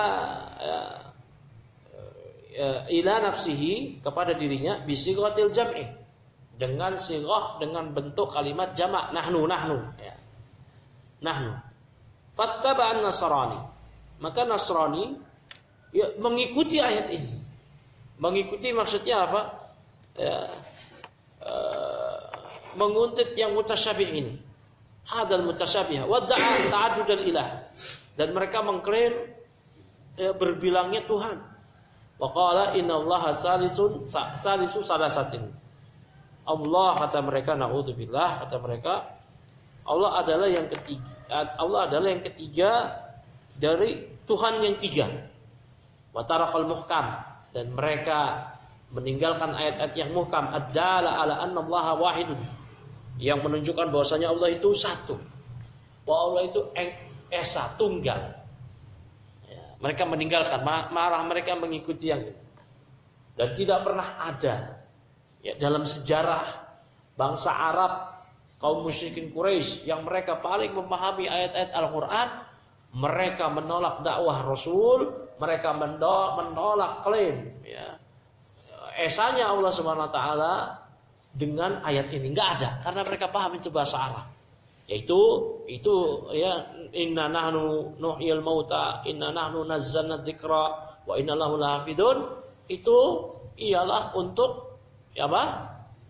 uh, ila nafsihi, kepada dirinya, bisighatil jam'i, dengan sighah, dengan bentuk kalimat jamak, nahnu nahnu, ya. Nahnu. Fattaba'an nasrani, maka Nasrani ya, mengikuti ayat ini. Mengikuti maksudnya apa? Ya, uh, menguntit yang mutasyabih ini. Hadal mutasyabih wa da'a ta'addudal ilah, dan mereka mengklaim ya, berbilangnya Tuhan. Wa qala innallaha salisun salisu salasatin. Allah, kata mereka, naudzubillah, kata mereka, Allah adalah yang ketiga, Allah adalah yang ketiga dari Tuhan yang tiga. Wa tarakal muhkam, dan mereka meninggalkan ayat-ayat yang muhkam, ad-dala ala anna Allaha wahidun, yang menunjukkan bahwasanya Allah itu satu, bahwa Allah itu esa, tunggal. Ya, mereka meninggalkan, marah mereka mengikuti yang itu. Dan tidak pernah ada ya, dalam sejarah bangsa Arab, kaum musyrikin Quraisy yang mereka paling memahami ayat-ayat Al-Quran, mereka menolak dakwah Rasul, mereka menolak klaim ya, esanya Allah Subhanahu wa taala dengan ayat ini, enggak ada, karena mereka paham itu bahasa Arab. Yaitu itu ya, inna nahnu nuhyil mauta, inna nahnu nazzalna dzikra wa inna lahu lahafidun, itu ialah untuk ya apa?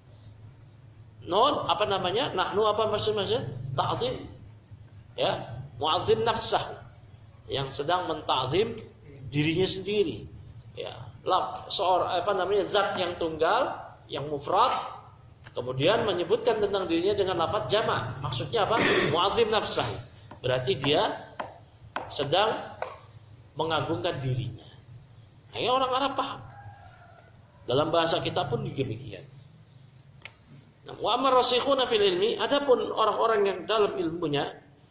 Non apa namanya? Nahnu apa maksudnya? Ta'zim. Ya, mu'azzim nafsah yang sedang menta'zim dirinya sendiri. Ya, lab seorang apa namanya? Zat yang tunggal, yang mufrad, kemudian menyebutkan tentang dirinya dengan lafaz jamak. Maksudnya apa? Mu'azzim nafsah. Berarti dia sedang mengagungkan dirinya. Nah, ini orang Arab paham. Dalam bahasa kita pun demikian. Nah, wa amar rasikhuna fil ilmi, adapun orang-orang yang dalam ilmunya,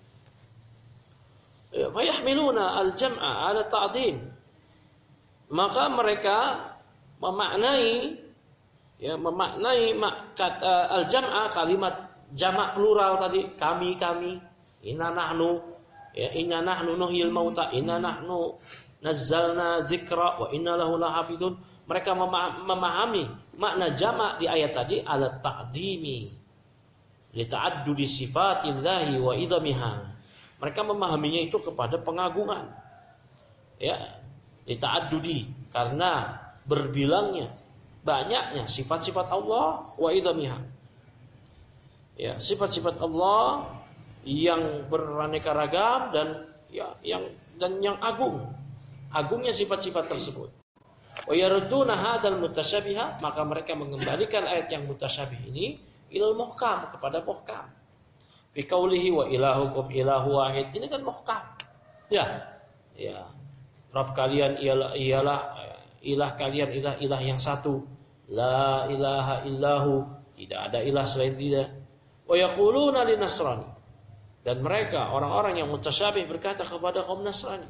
fa yahmiluna al-jam'a 'ala ta'dhim. Maka mereka memaknai ya memaknai kata al-jam'a, kalimat jamak plural tadi, kami kami, inna nahnu ya inna nahnu nuhyil mauta, inna nahnu nazzalna dzikra wa inna lahu lahafidun. Mereka memahami makna jamak di ayat tadi ala ta'dhimi li ta'addudi sifatillahi wa idhamiha. Mereka memahaminya itu kepada pengagungan. Ya, li ta'addudi karena berbilangnya, banyaknya sifat-sifat Allah wa idhamiha. Ya, sifat-sifat Allah yang beraneka ragam dan ya yang dan yang agung. Agungnya sifat-sifat tersebut. Wa yarudduna hadzal mutasyabiha, maka mereka mengembalikan ayat yang mutasyabih ini ilal muhkam, kepada muhkam. Fi qaulihi wa ilahukum ilahu wahid, ini kan muhkam. Ya. Ya. Rabb kalian ialah ialah ilah kalian ilah ilah yang satu. La ilaha illahu, tidak ada ilah selain dia. Wa yaquluna lin nasrani, dan mereka orang-orang yang mutasyabih berkata kepada kaum Nasrani.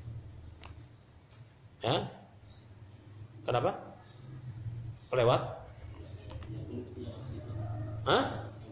Ya. Kenapa? Kelewat? Hah?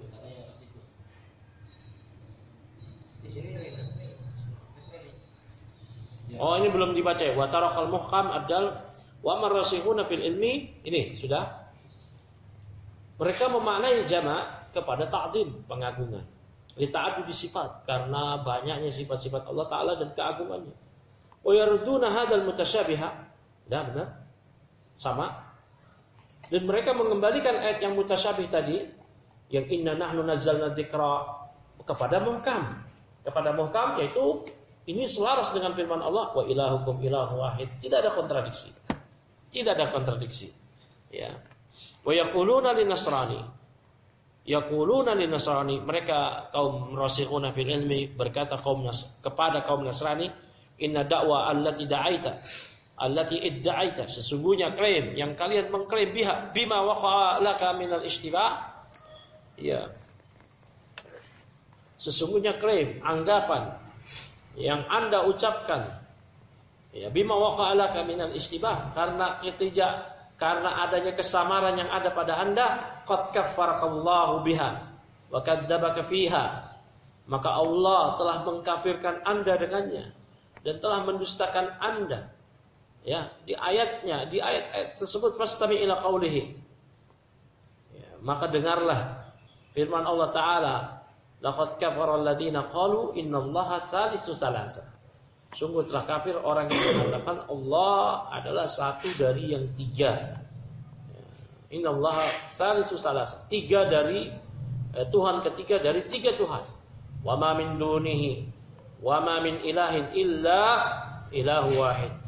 Oh, ini belum dibaca ya. Wa tarakal muhkam adal wa marrasihuna fil ilmi. Ini sudah. Mereka memaknai jamak kepada ta'zim, pengagungan. Li ta'addudi sifat, karena banyaknya sifat-sifat Allah Ta'ala dan keagungannya. Wa yarudduna hadzal mutasyabiha. Dah benar? Sama. Dan mereka mengembalikan ayat yang mutasyabih tadi, yang inna nahnu nazzalna dzikra, kepada muhkam. Kepada muhkam, yaitu ini selaras dengan firman Allah, wa ilahukum ilahu wahid. Tidak ada kontradiksi. Tidak ada kontradiksi. Ya. Wa yaquluna lin nasrani. Yaquluna lin nasrani, mereka kaum rasikhuna fil ilmi berkata kaum nas kepada kaum Nasrani, inna da'wa allati da'aita allati idda'aita, sesungguhnya klaim yang kalian mengklaim biha bima waqa'a laka minal ishtibah, ya, sesungguhnya klaim, anggapan yang Anda ucapkan, ya, bima waqa'a laka minal ishtibah, karena ketiga karena adanya kesamaran yang ada pada Anda, qad kaffarakallahu biha wa kadzdzabaka fiha, maka Allah telah mengkafirkan Anda dengannya dan telah mendustakan Anda. Ya, di ayatnya, di ayat-ayat tersebut fastami ila qaulihi. Ya, maka dengarlah firman Allah Ta'ala, laqad kafara alladziina qalu innallaha salisu salasa. Sungguh telah kafir orang yang mengatakan Allah adalah satu dari yang tiga. Ya, innallaha salisu salasa, tiga dari eh, Tuhan ketiga dari tiga Tuhan. Wa ma min dunihi wa ma min ilahin illa ilahu wahid.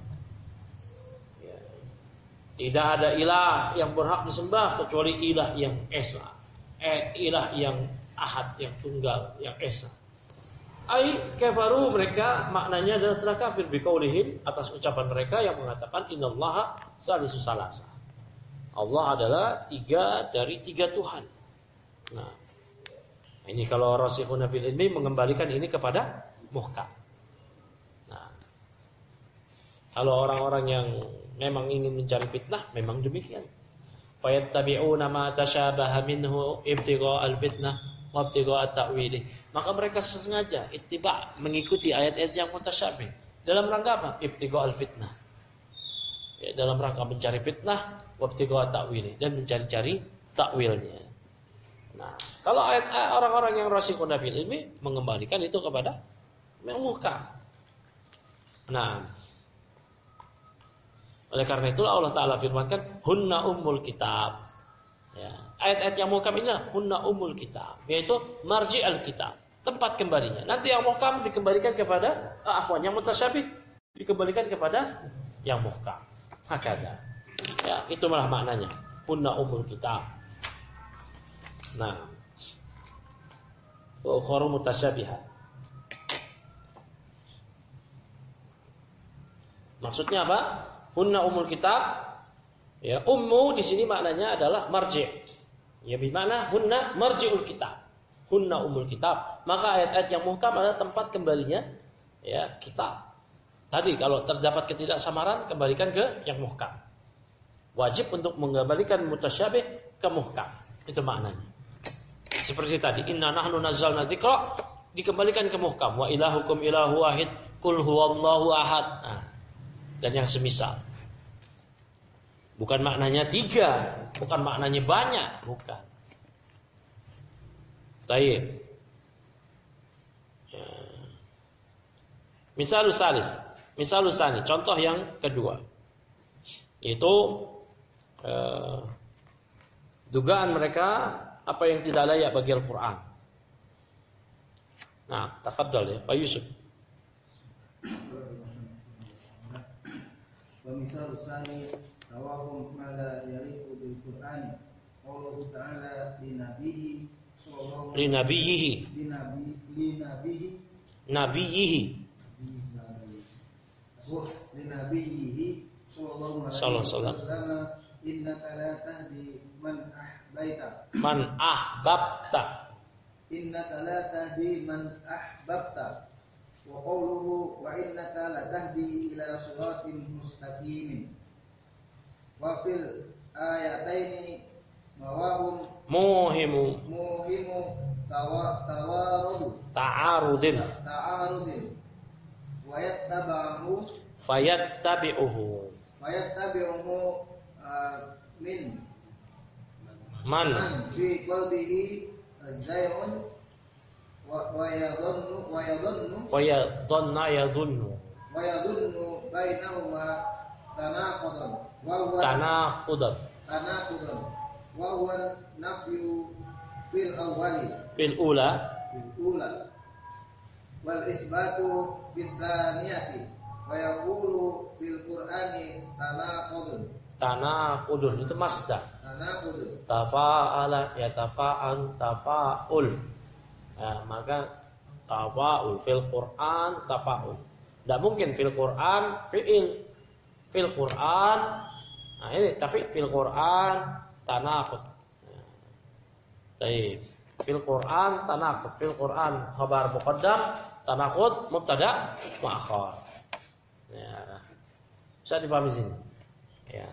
Tidak ada ilah yang berhak disembah kecuali ilah yang esa, eh, ilah yang ahad, yang tunggal, yang esa. Ai kafaru, mereka maknanya adalah telah kafir biqaulihim, atas ucapan mereka yang mengatakan innallaha salisu salasa. Allah adalah tiga dari tiga Tuhan. Nah, ini kalau rasikhuna fil ilmi mengembalikan ini kepada muhkam. Nah, kalau orang-orang yang memang ingin mencari fitnah, memang demikian. Fayattabi'una ma tashabaha minhu ibtigha'al fitnah wa ibtigha'a ta'wilih. Maka mereka sengaja ittiba', mengikuti ayat-ayat yang mutasyabih. Dalam rangka apa? Ibtigha'al fitnah. Ya, dalam rangka mencari fitnah wa ibtigha'a ta'wilih, dan mencari-cari takwilnya. Nah, kalau ayat orang-orang yang rasikhuna fil ilmi mengembalikan itu kepada muhkam. Nah, Oleh karena itulah Allah Ta'ala firmankan hunna ummul kitab. Ya. Ayat-ayat yang muhkam ini hunna ummul kitab, yaitu marji al-kitab, tempat kembalinya. Nanti yang muhkam dikembalikan kepada ah, afwan, yang mutasyabih dikembalikan kepada yang muhkam. Hakada. Ya, itu malah maknanya hunna ummul kitab. Nah, wa ukhra mutasyabihat. Maksudnya apa? Hunna ummul kitab. Ya, ummu di sini maknanya adalah marji'. Ya, bermakna hunna marji'ul kitab. Hunna ummul kitab. Maka ayat-ayat yang muhkam adalah tempat kembalinya ya kitab. Tadi kalau terdapat ketidaksamaran kembalikan ke yang muhkam. Wajib untuk mengembalikan mutasyabih ke muhkam. Itu maknanya. Seperti tadi, inna nahnu nazzalna dzikra, dikembalikan ke muhkam. Wa ilahukum ilahu wahid, qul huwallahu ahad. Nah, dan yang semisal. Bukan maknanya tiga, bukan maknanya banyak, bukan. Baik. Ya. Misal salis, misal sani, contoh yang kedua, yaitu eh, dugaan mereka apa yang tidak layak bagi Al-Quran. Nah, tafadhal ya, Pak Yusuf. Misal sani tawahum ma la yaliqu bil Qur'an. Allah Ta'ala li nabiyhi sallallahu Li nabiyhi li nabi li nabiyhi nabiyhi wa li nabiyhi sallallahu Sallallahu alaihi wasallam. wasallam innaka la tahdi man ahbaita man ahbabta. innaka la tahdi man ahbabta wa qawluhu wa innaka la tahdi ila siratin mustaqimin. Wa fil ayataini mawahum Muhimu muhimu tawa tawarudu ta'arudin ta'arudin wa yattabahu fayattabi'uhu wa yattabi'uhu uh, min man man fi qalbihi zayun wa wa yadhunnu wa yadhunnu wa yadhanna yadhunnu wa yadhunnu bainahuma tanaqudan wa huwa tanaqudat tanaqudan wa huwa nafyu fil awwali bil ula fil ula wal isbatu bis saniyati wa yaqulu fil qur'ani tanaqudun tanaqudun itu masdar. tanaqudun Tafa'ala yatafa'al tafa'ul. Nah, maka tafa'ul fil Quran tafa'ul. Tidak mungkin fil Quran fi'il. Fil Quran. Nah, ini tapi fil Quran tanaqud. Baik. Fil Quran tanaqud. Fil Quran khabar muqaddam, tanaqud mubtada muakhar. Ya. Bisa dipahami sini. Ya.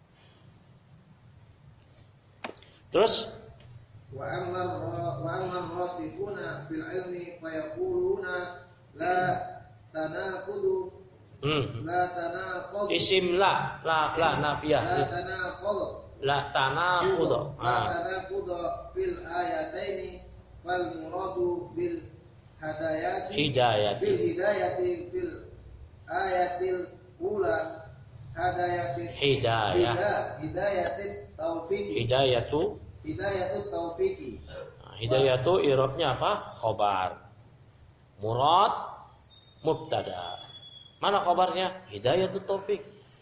Terus wa amma wa amma rasifuna fil ilmi fayaquluna la tanaqudu hmm. la tanaqudu isim la la la nafiyah. la tanaqudu La tanaqud. la tanaqudu fil ayataini fal muradu bil hadayati Hidayati. bil hidayati fil ayatil ula hadayati Hidayah. hidayatit taufiqi Hidayatu. hidayatut taufiqi Nah, hidayatu i'rabnya apa? Khobar. Murad mubtada. Mana khobarnya? Hidayatut taufik.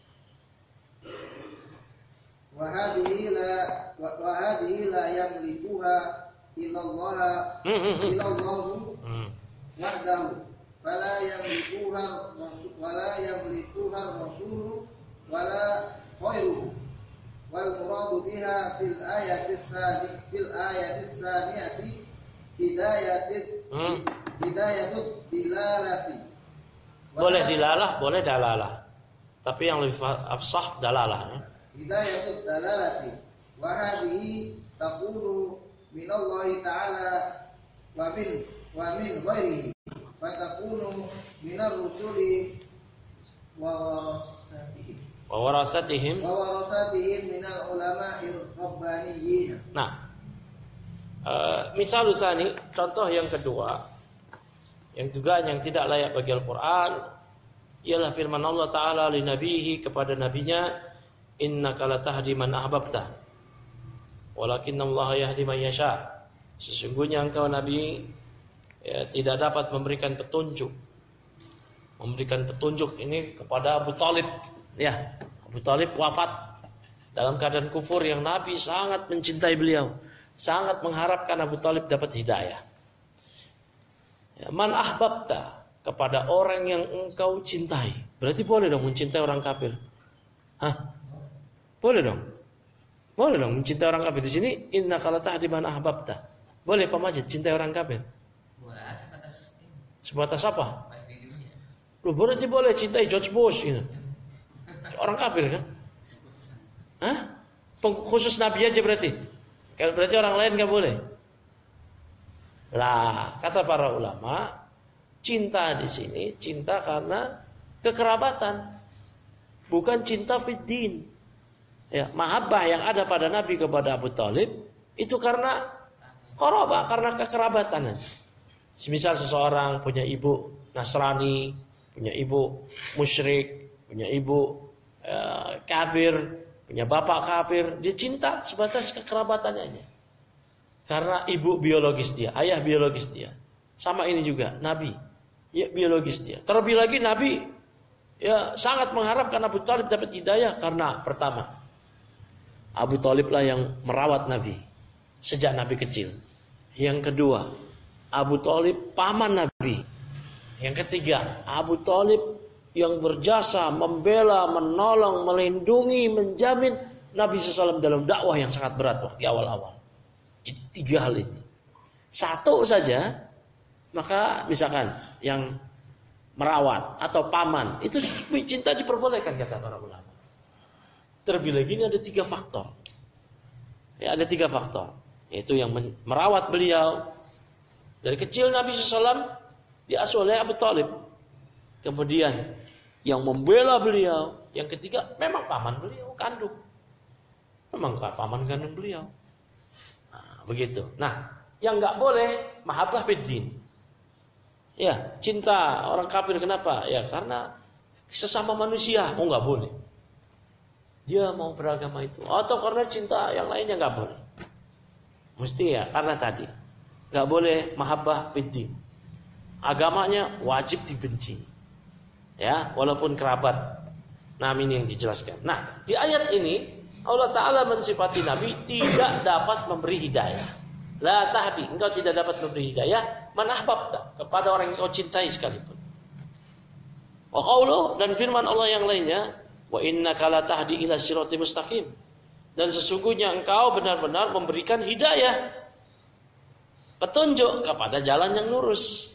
wa hadhihi la wa hadhihi la yamlikuha illa Allah Hmm, hmm, hmm. illa Allah Hmm. wahdahu fala yamlikuha rasul wala yamlikuha rasul wala khairuhu wal muradu biha fil ayati tsani fil ayati tsaniyati hidayatit Hmm. hidayatut dilalati Boleh dilalah, boleh dalalah. Tapi yang lebih afsah dalalah. Ya. hidayatut dalalati wa hadhihi taqulu min Allah ta'ala wa min wa min ghairihi fa takunu min ar-rusuli wa warasatihim Wa warasatihim. wa warasatihim min al-ulama'ir rabbaniyyin. Nah, uh, misal usani, contoh yang kedua, yang juga yang tidak layak bagi Al-Quran, ialah firman Allah Ta'ala li nabihi kepada nabinya, innaka latahdi man ahbabta walakinnallaha yahdi man yasha. Sesungguhnya engkau Nabi ya, tidak dapat memberikan petunjuk. Memberikan petunjuk ini kepada Abu Talib. Ya, Abu Talib wafat dalam keadaan kufur yang Nabi sangat mencintai beliau, sangat mengharapkan Abu Talib dapat hidayah. Ya, man ahbabta kepada orang yang engkau cintai. Berarti boleh dong mencintai orang kafir. Hah? Boleh dong. Boleh dong mencintai orang kafir. Di sini innaka latahdi man ahbabta. Boleh Pak Majid cintai orang kafir? Boleh, sebatas ini. Sebatas apa? Baik di dunia. Loh, berarti boleh cintai George Bush gitu. Orang kafir kan? Hah? Khusus Nabi aja berarti? Berarti orang lain gak boleh? Lah, kata para ulama, cinta di sini cinta karena kekerabatan, bukan cinta fiddin. Ya, mahabbah yang ada pada Nabi kepada Abu Talib itu karena qarabah, karena kekerabatan. Semisal seseorang punya ibu Nasrani, punya ibu musyrik, punya ibu eh, kafir, punya bapak kafir, dia cinta sebatas kekerabatannya aja. Karena ibu biologis dia, ayah biologis dia. Sama ini juga Nabi, ya biologis dia. Terlebih lagi Nabi ya sangat mengharapkan Abu Talib dapat hidayah karena pertama, Abu Talib lah yang merawat Nabi sejak Nabi kecil. Yang kedua, Abu Talib paman Nabi. Yang ketiga, Abu Talib yang berjasa membela, menolong, melindungi, menjamin Nabi shallallahu alaihi wasallam dalam dakwah yang sangat berat waktu awal-awal. Jadi tiga hal ini. Satu saja, maka misalkan yang merawat atau paman, itu cinta diperbolehkan kata para ulama. Terlebih lagi ini ada tiga faktor. Ya, ada tiga faktor. Yaitu yang merawat beliau. Dari kecil Nabi shallallahu alaihi wasallam diasuh oleh Abu Talib. Kemudian yang membela beliau. Yang ketiga memang paman beliau, kandung. Memang paman kandung beliau. Nah, begitu. Nah, yang nggak boleh mahabbah fiddin. Ya, cinta orang kafir kenapa? Ya karena sesama manusia. Oh nggak boleh. Dia mau beragama itu. Atau karena cinta yang lainnya nggak boleh. Mesti ya karena tadi nggak boleh mahabbah fiddin. Agamanya wajib dibenci. Ya, walaupun kerabat. Nah, ini yang dijelaskan. Nah, di ayat ini Allah Ta'ala mensifati Nabi tidak dapat memberi hidayah. La tahdi, engkau tidak dapat memberi hidayah man ahbabta, kepada orang yang kau cintai sekalipun. Wa qauluhu, dan firman Allah yang lainnya, wa innaka la tahdi ila siratal mustaqim, dan sesungguhnya engkau benar-benar memberikan hidayah, petunjuk kepada jalan yang lurus.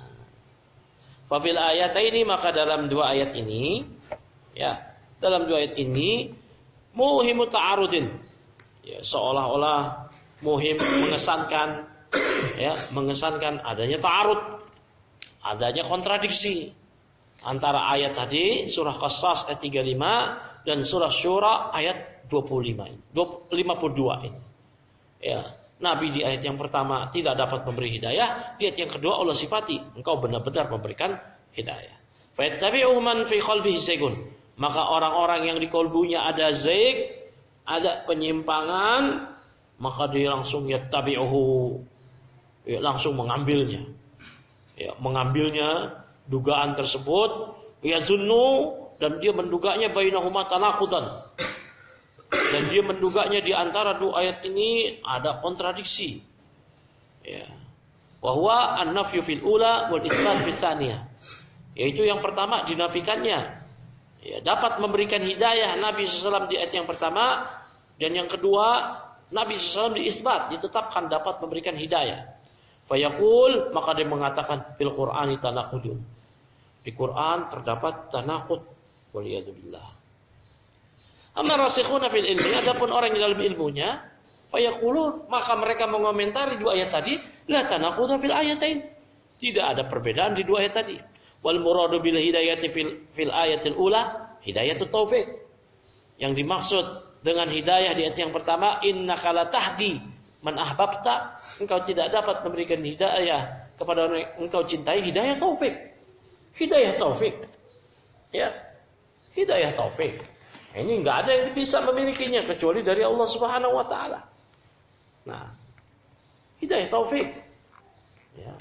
Fa fil ayataini, maka dalam dua ayat ini, ya, dalam dua ayat ini muhimu ta'arudin, ya, seolah-olah muhim mengesankan, ya, mengesankan adanya ta'arud, adanya kontradiksi antara ayat tadi surah Qasas ayat tiga puluh lima dan surah Syura ayat dua puluh lima ini, lima puluh dua ini. Ya, Nabi di ayat yang pertama tidak dapat memberi hidayah, di ayat yang kedua Allah sifati engkau benar-benar memberikan hidayah. Fa yattabi'u man fi qalbihi zaygun, maka orang-orang yang di kalbunya ada zaig, ada penyimpangan, maka dia langsung yattabi'uhu, ya, langsung mengambilnya. Ya, mengambilnya dugaan tersebut, yazunnu, dan dia menduganya bainahuma tanaqudan. Dan dia menduganya di antara dua ayat ini ada kontradiksi. Ya. Wa huwa an-nafyu fil ula wal itsbat fis tsaniyah. Yaitu yang pertama dinafikannya, ya, dapat memberikan hidayah Nabi shallallahu alaihi wasallam di ayat yang pertama, dan yang kedua Nabi shallallahu alaihi wasallam diisbat, ditetapkan dapat memberikan hidayah. Fayaqul, maka dia mengatakan fil Qur'ani tanaqudun. Di Quran terdapat tanaqud, waliyadzubillah. Amma rasikhuna fil ilmi, adapun orang yang dalam ilmunya, fayaqulun, maka mereka mengomentari dua ayat tadi, la tanaquda fil ayatain. Tidak ada perbedaan di dua ayat tadi. Wal muradu bil hidayati fil fil ayatil ula, hidayatut taufik. Yang dimaksud dengan hidayah di ayat yang pertama, innaka la tahdi man ahbabta, engkau tidak dapat memberikan hidayah kepada orang yang engkau cintai, hidayah taufik. Hidayah taufik. Ya, hidayah taufik. Ini nggak ada yang bisa memilikinya kecuali dari Allah Subhanahu wa taala. Nah, hidayah taufik. Ya.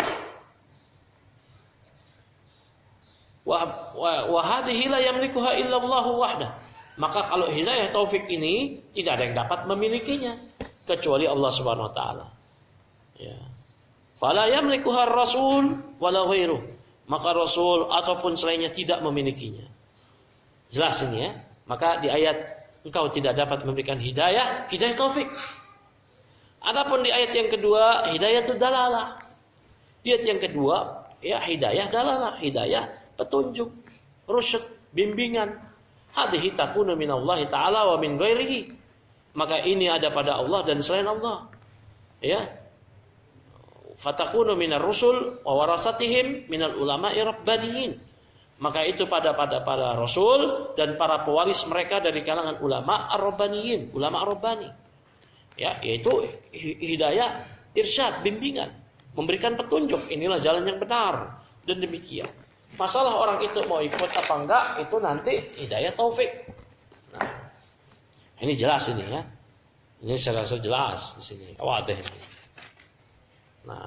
Wa wa hadhihi la yamlikuha illa Allah wahdah. Maka kalau hidayah taufik ini tidak ada yang dapat memilikinya kecuali Allah Subhanahu wa taala. Ya. Fala yamlikuha ar-rasul wala ghairuh. Maka rasul ataupun selainnya tidak memilikinya. Jelas ini ya. Maka di ayat engkau tidak dapat memberikan hidayah, hidayah taufik. Adapun di ayat yang kedua, hidayah itu dalalah. Di ayat yang kedua, ya hidayah dalalah, hidayah petunjuk, rusyad, bimbingan. Hadhihi takunu minallahi ta'ala wa min ghairihi. Maka ini ada pada Allah dan selain Allah. Ya. Fatakunu minar rusul wa warasatihim minal ulama'i rabbaniyin. Maka itu pada pada para rasul dan para pewaris mereka dari kalangan ulama ar-rabbaniyin, ulama ar-rabbani. Ya, yaitu hidayah, irsyad, bimbingan, memberikan petunjuk, inilah jalan yang benar dan demikian. Masalah orang itu mau ikut apa enggak itu nanti hidayah taufik. Nah, ini jelas ini ya. Ini saya rasa jelas di sini. Wadih ini. Nah,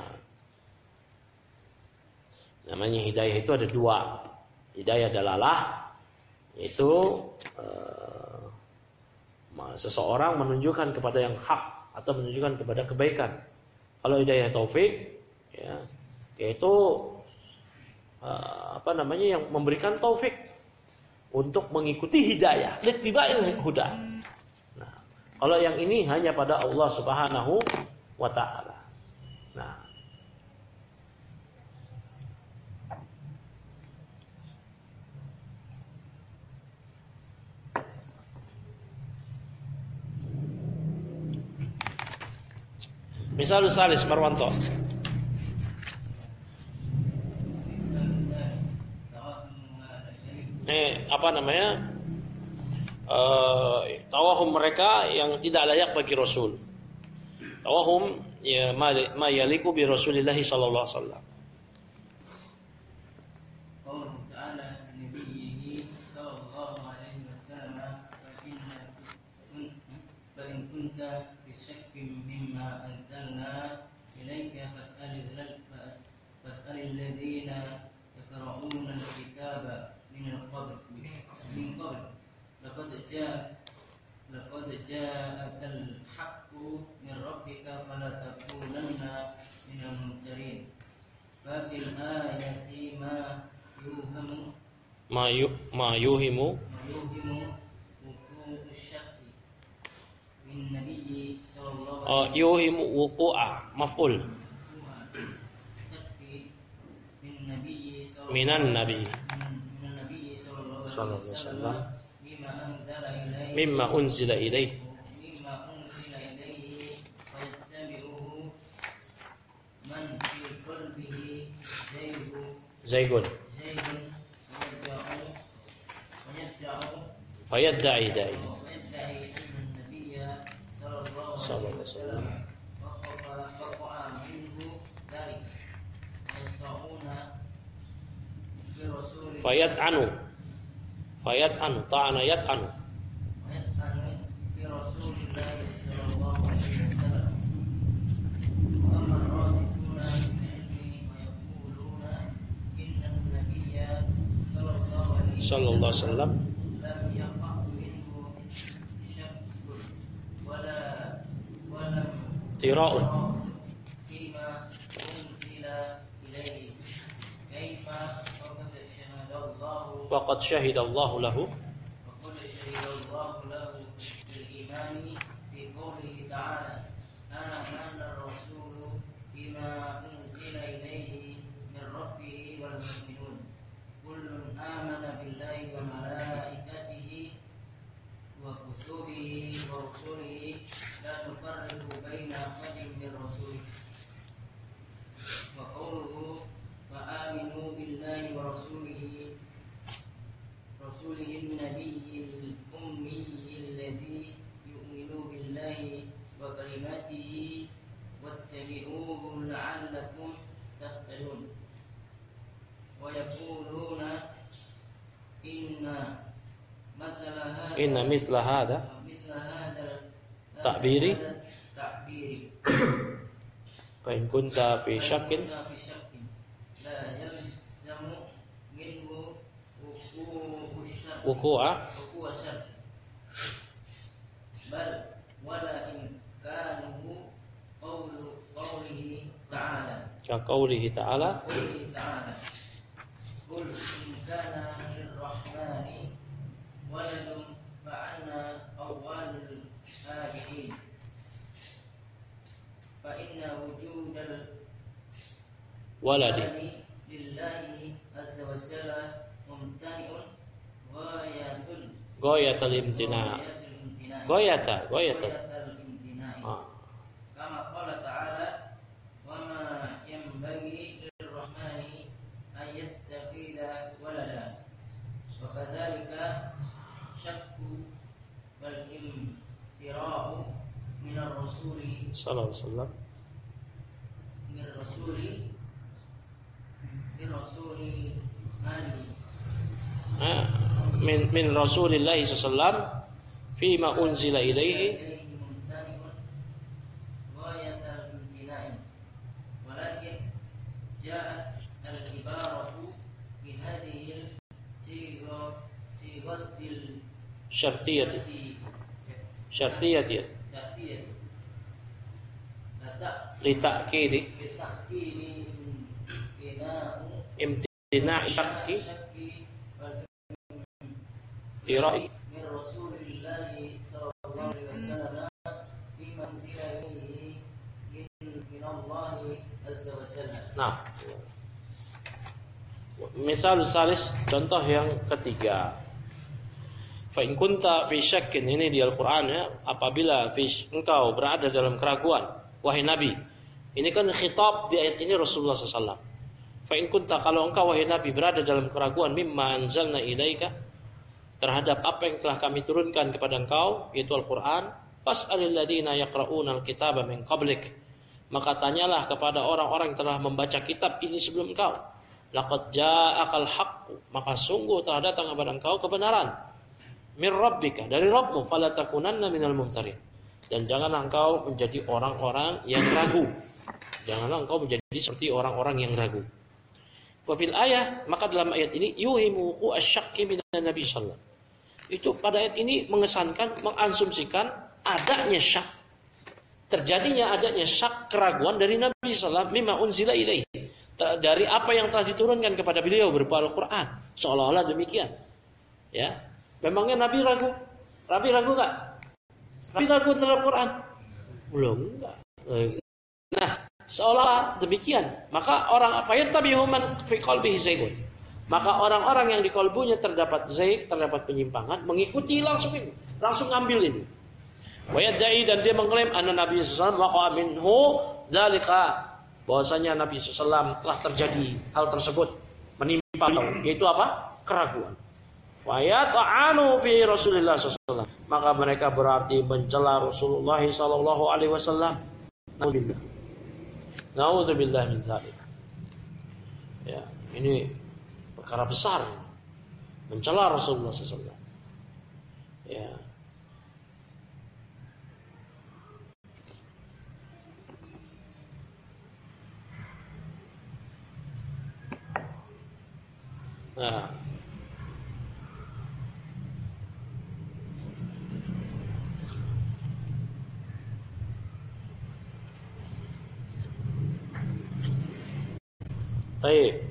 namanya hidayah itu ada dua. Hidayah dalalah yaitu uh, seseorang menunjukkan kepada yang hak atau menunjukkan kepada kebaikan. Kalau hidayah taufik ya, yaitu uh, apa namanya yang memberikan taufik untuk mengikuti hidayah, littiba'il huda. Nah, kalau yang ini hanya pada Allah Subhanahu wa taala. Nah, misal salis Marwanto. Eh, apa namanya? Eh, tawahum mereka yang tidak layak bagi Rasul. Tawahum ya ma yaliku bi Rasulillah sallallahu alaihi wasallam. فاسأل الذين يقرؤون الكتاب من قبل من قبل لقد جاء لقد جاءك الحق من ربك فلا تكونن من الممترين ففي الآية ما يوهم ما يو ما يوهم ما يوهم وقوع الشك بالنبي صلى الله عليه وسلم يوهم وقوع مفعول minan nabi sallallahu alaihi wasallam mimma unzila ilaihi zaygun fayadda'i da'i sallallahu alaihi wasallam Fayat anu, fayat anu, ta'ana yat anu. Sallallahu alaihi wasallam. Tira'un. Waqad syahidallahu lahu وقد شهد الله له بالإيمان في قوله تعالى آمن الرسول بما أنزل إليه من ربه والمؤمنون كل آمن بالله وملائكته وكتبه ورسله لا نفرق بين أحد من رسوله وقوله فآمنوا بالله ورسوله رسوله النبي الأمي الذي يؤمن بالله وكلماته واتبعوه لعلكم تهتدون ويقولون Inna masalah Inna misla hada mislah hadal ta'biri ta'biri fa in kunta fi syakkin fi syakkin la yalzamu minhu wuqu'usyarr wuku'a wuqu'usyarr bal wala in kanu qawlu qawlihi ta'ala ka qaulihi ta'ala qawlihi ta'ala qul in kana lirrahmani waladun fa'ana awwalul abidin fa inna wujudal waladi lillahi azza wa jalla mumtani'un ghayatul ghayatul imtina ghayatul imtina ghayata ghayata ghayatul imtina ah. kama qala ta'ala wa ma yanbaghi lirrahmani an yattakhidha walada wa kadzalika syakku wal imtira'u min ar-rasuli sallallahu alaihi wasallam min rasuli min rasuli ali ah, min min Rasulillah sallallahu alaihi wasallam fima unzila ilaihi mumtani'un ghayatal imtina'i walakin ja'at al-ibaratu bi hadhihi al-sigha sighatil syartiyati syartiyati syartiyah la li ta'kidi ta'kidi bina'u imtina syakki syakki wal tirai min Rasulillahi sallallahu alaihi wasallam fi manzila ilayhi min min Allah azza wa jalla. nah misal salis contoh yang ketiga fa in kunta fi syakkin ini di Al-Qur'an ya apabila fi engkau berada dalam keraguan wahai nabi ini kan khitab di ayat ini Rasulullah sallallahu alaihi wasallam fa in kunta kalau engkau wahai nabi berada dalam keraguan mimma anzalna ilaika terhadap apa yang telah kami turunkan kepada engkau yaitu Al-Qur'an fas'alil ladzina yaqra'una al-kitaba min qablik maka tanyalah kepada orang-orang yang telah membaca kitab ini sebelum engkau laqad ja'akal haqq maka sungguh telah datang kepada engkau kebenaran min rabbika dari Rabbmu fala takunanna minal mumtarin dan janganlah engkau menjadi orang-orang yang ragu janganlah engkau menjadi seperti orang-orang yang ragu wa fil ayah maka dalam ayat ini yuhimu asyakki minan nabi sallallahu alaihi wasallam itu pada ayat ini mengesankan mengasumsikan adanya syak terjadinya adanya syak keraguan dari Nabi sallallahu alaihi wasallam mimma unzila ilaihi dari apa yang telah diturunkan kepada beliau berupa Al-Qur'an seolah-olah demikian ya memangnya Nabi ragu Nabi ragu enggak Nabi ragu terhadap Quran belum enggak nah seolah demikian maka orang fayattabi'u man fi qalbihi zaygun maka orang-orang yang di kalbunya terdapat zaik terdapat penyimpangan mengikuti langsung ini langsung ngambil ini wa yad'i dan dia mengklaim anna Nabi sallallahu alaihi wasallam waqa'a minhu dzalika bahwasanya Nabi sallallahu alaihi wasallam telah terjadi hal tersebut menimpa yaitu apa keraguan wa yata'anu fi Rasulillah sallallahu alaihi wasallam maka mereka berarti mencela Rasulullah sallallahu alaihi wasallam naudzubillah naudzubillah min dzalik ya ini perkara besar mencela Rasulullah sallallahu alaihi wasallam ya nah baik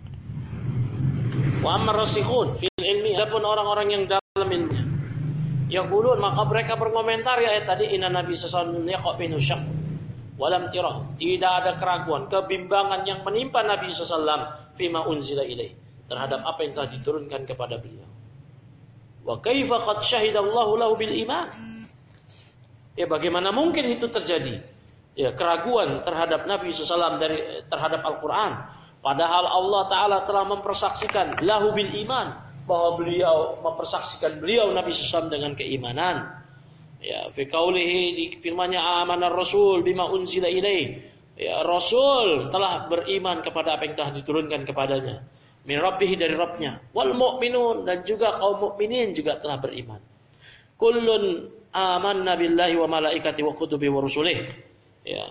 wa amar rasikhun fil ilmi adapun orang-orang yang dalam ilmu yaqulun maka mereka berkomentar ya ayat tadi inna nabi sallallahu alaihi wasallam yaqbinu syak walam tirah tidak ada keraguan kebimbangan yang menimpa Nabi sallallahu alaihi wasallam fima unzila ilaih terhadap apa yang telah diturunkan kepada beliau wa kaifa qad syahidallahu lahu bil iman ya bagaimana mungkin itu terjadi ya keraguan terhadap Nabi sallallahu alaihi wasallam dari terhadap Al-Qur'an padahal Allah Ta'ala telah mempersaksikan lahu bil iman bahwa beliau mempersaksikan beliau Nabi sallallahu alaihi wasallam dengan keimanan ya fi qaulihi di firman-Nya amanar rasul bima unzila ilaih ya Rasul telah beriman kepada apa yang telah diturunkan kepadanya min rabbih dari Rabbnya, wal mu'minun dan juga kaum mukminin juga telah beriman. Kullun amanna billahi wa malaikati wa kutubi wa rusulih. Ya.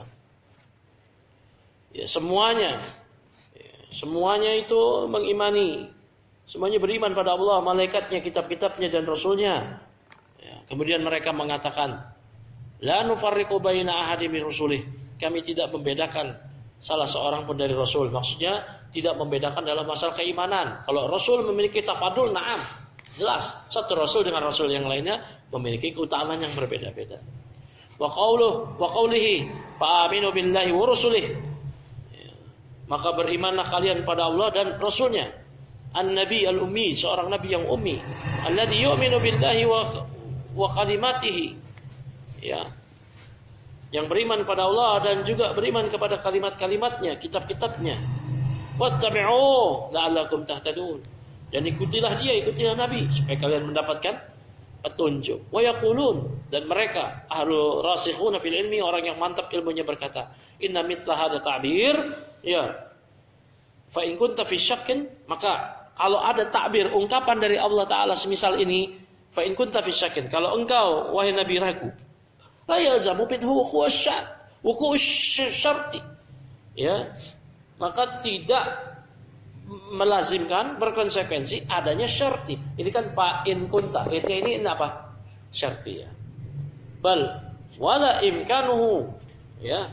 Ya semuanya ya, semuanya itu mengimani, semuanya beriman pada Allah, malaikatnya, kitab-kitabnya dan rasulnya. Ya, kemudian mereka mengatakan, la nufarriqu baina ahadin min rusulih. Kami tidak membedakan salah seorang pun dari rasul. Maksudnya tidak membedakan dalam masalah keimanan. Kalau rasul memiliki tafadul, na'am, jelas satu rasul dengan rasul yang lainnya memiliki keutamaan yang berbeda-beda. Wa qauluhu wa qaulihi fa aminu billahi wa rusulih. Ya. Maka berimanlah kalian pada Allah dan rasulnya. An-nabi al-ummi, seorang nabi yang ummi. Alladzi yu'minu billahi wa wa kalimatihi. Ya. Yang beriman pada Allah dan juga beriman kepada kalimat-kalimatnya, kitab-kitabnya. Wattabi'u la'allakum tahtadun. Dan ikutilah dia, ikutilah Nabi supaya kalian mendapatkan petunjuk. Wa yaqulun, dan mereka ahlu rasikhuna fil ilmi, orang yang mantap ilmunya berkata, inna mithla hadza ta'bir, ya. Fa in kunta fi syakkin, maka kalau ada takbir ungkapan dari Allah taala semisal ini, fa in kunta fi syakkin, kalau engkau wahai Nabi ragu, la yalzamu minhu wuqu'ush syart, wuqu'ush syarti. Ya. Maka tidak melazimkan, berkonsekuensi adanya syarti. Ini kan fa in kunta. Ini ini apa? Syarti ya. Bal wala imkanuhu, ya.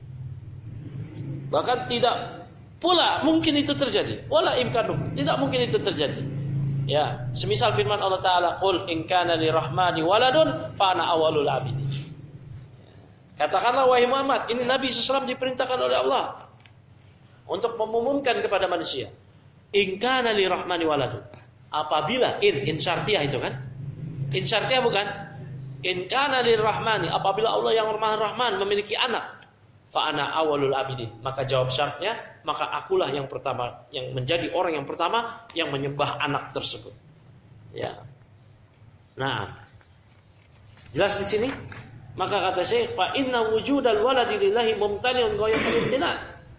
Bahkan tidak pula mungkin itu terjadi. Wala imkanuhu, tidak mungkin itu terjadi. Ya, semisal firman Allah taala, qul in kana lirahmani waladun fa ana awwalul abidin. Katakanlah wahai Muhammad, ini Nabi shallallahu alaihi wasallam diperintahkan oleh Allah untuk mengumumkan kepada manusia, in kana lirahmani waladun. Apabila in in syartiyah itu kan? In syartiyah bukan? In kana lirahmani, apabila Allah yang Maha Rahman memiliki anak, fa ana awwalul abidin. Maka jawab syaratnya, maka akulah yang pertama, yang menjadi orang yang pertama yang menyembah anak tersebut. Ya. Nah, jelas di sini? Maka kata Syekh, fa inna wujudal waladi lillahi mumtani'un ghayatul imtina'.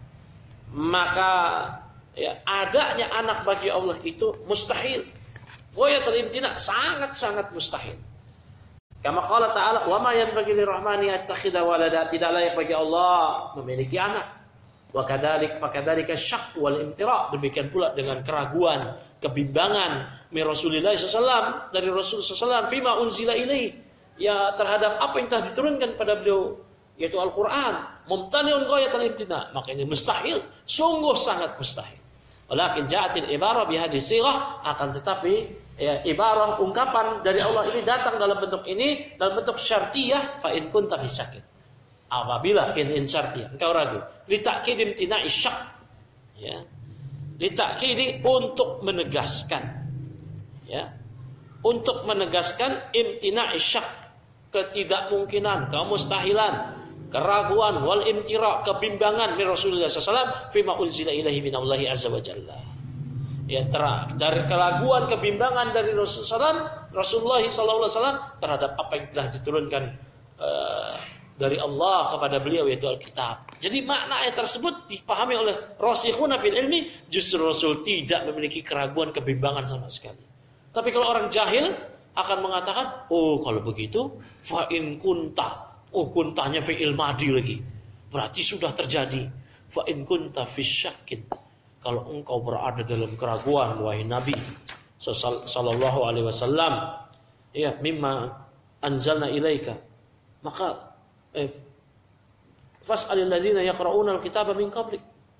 Maka ya, adanya anak bagi Allah itu mustahil. Ghayatul imtina', sangat-sangat mustahil. Kama qala ta'ala, wa ma yanbaghi lirrahmani yattakhidha walada, tidak layak bagi Allah memiliki anak. Wa kadzalik fa kadzalika syak wal imtira', demikian pula dengan keraguan, kebimbangan min Rasulillah sallallahu alaihi wasallam, dari Rasul sallallahu alaihi wasallam fima unzila ilaihi, ya terhadap apa yang telah diturunkan pada beliau, yaitu Al-Quran. Mumtani'un ghayatul imtina', maka ini mustahil, sungguh sangat mustahil. Walakin ja'atil ibarah bihadhihi sighah, akan tetapi ya, ibarah ungkapan dari Allah ini datang dalam bentuk ini, dalam bentuk syartiyah, fa in kunta fi syakkin. Apabila in in syartiyah, engkau ragu, li ta'kid imtina'i syak, ya. Li ta'kid, untuk menegaskan, ya. Untuk menegaskan imtina'i syak, ketidakmungkinan, kemustahilan, keraguan, wal imtira', kebimbangan min Rasulullah sallallahu alaihi wasallam fima unzila ilaihi minallahi azza wa jalla. Ya, dari keraguan, kebimbangan dari Rasulullah Rasulullah sallallahu alaihi wasallam terhadap apa yang telah diturunkan uh, dari Allah kepada beliau, yaitu Alkitab. Jadi makna ayat tersebut dipahami oleh rasikhuna fil ilmi, justru Rasul tidak memiliki keraguan, kebimbangan sama sekali. Tapi kalau orang jahil akan mengatakan, oh kalau begitu, fa in kunta, oh kuntanya fi'il madi lagi, berarti sudah terjadi. Fa in kunta fi syakkin, kalau engkau berada dalam keraguan wahai Nabi sallallahu alaihi wasallam, ya mimma anzalna ilaika, maka eh, fas'alil ladzina yaqra'una al-kitaba min qablik,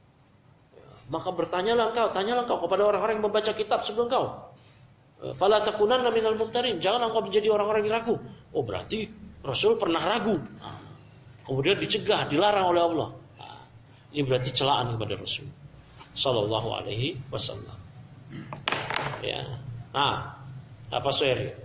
maka bertanyalah engkau, tanyalah engkau kepada orang-orang yang membaca kitab sebelum kau. Fala takunanna minal mumtarin, jangan engkau menjadi orang-orang yang ragu. Oh berarti Rasul pernah ragu, nah, kemudian dicegah, dilarang oleh Allah. Nah, ini berarti celaan kepada Rasul sallallahu alaihi wasallam. Ya. Nah, apa soal?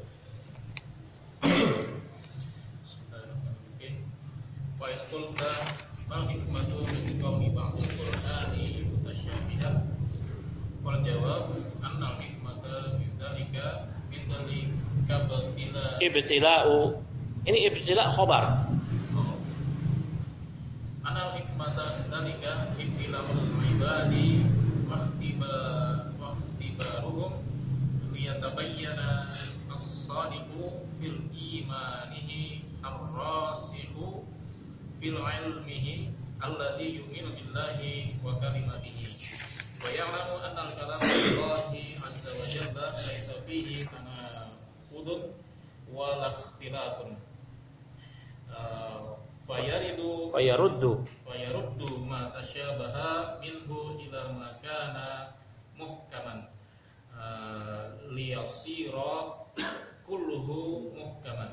Wa in qulta mal hikmatu fi qawli ba'd al-Qur'ani mutasyabihan, wal jawab anna al-hikmata min dzalika min dzalika batila Ibtila'u, ini ibtila' khabar. Anal hikmata min dzalika ibtila'ul ibadi wa ikhtiba wa liyatabayyana as-sadiqu fil imanihi ar-rasikhu fil ilmihi alladhi yu'minu billahi wa kalimatihi wa ya'lamu anna al-kalama Allahi 'azza wa jalla laysa fihi tanaqudun wa la ikhtilafun fayaridu fayaruddu fayaruddu ma tasyabaha minhu ila ma kana muhkaman liyasira kulluhu muhkaman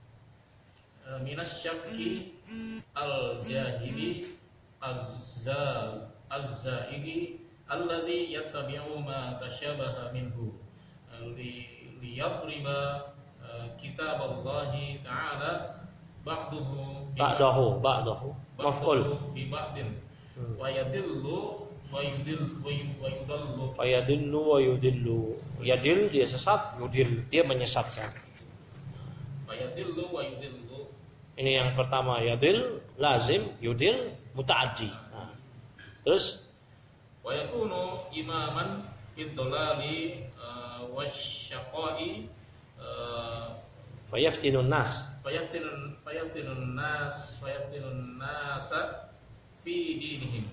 minasyakki al-jahili az-zal az-zaigi alladhi yattabi'u ma tasyabaha minhu liyadriba kitaballahi ta'ala ba'duhu ba'dahu ba'dahu maf'ul bi ba'din wa yadillu wa yudil wa yudallu fayadillu wa yudillu. Yadil dia sesat, yudil dia menyesatkan. Fayadillu wa yudillu. Ini yang pertama, yadil lazim, yudil muta'addi. Nah. Terus wa yakunu imaman fid dhalali wasyaqai fayaftinun nas fayaftinun fayaftinun nas fayaftinun nasa fi dinihim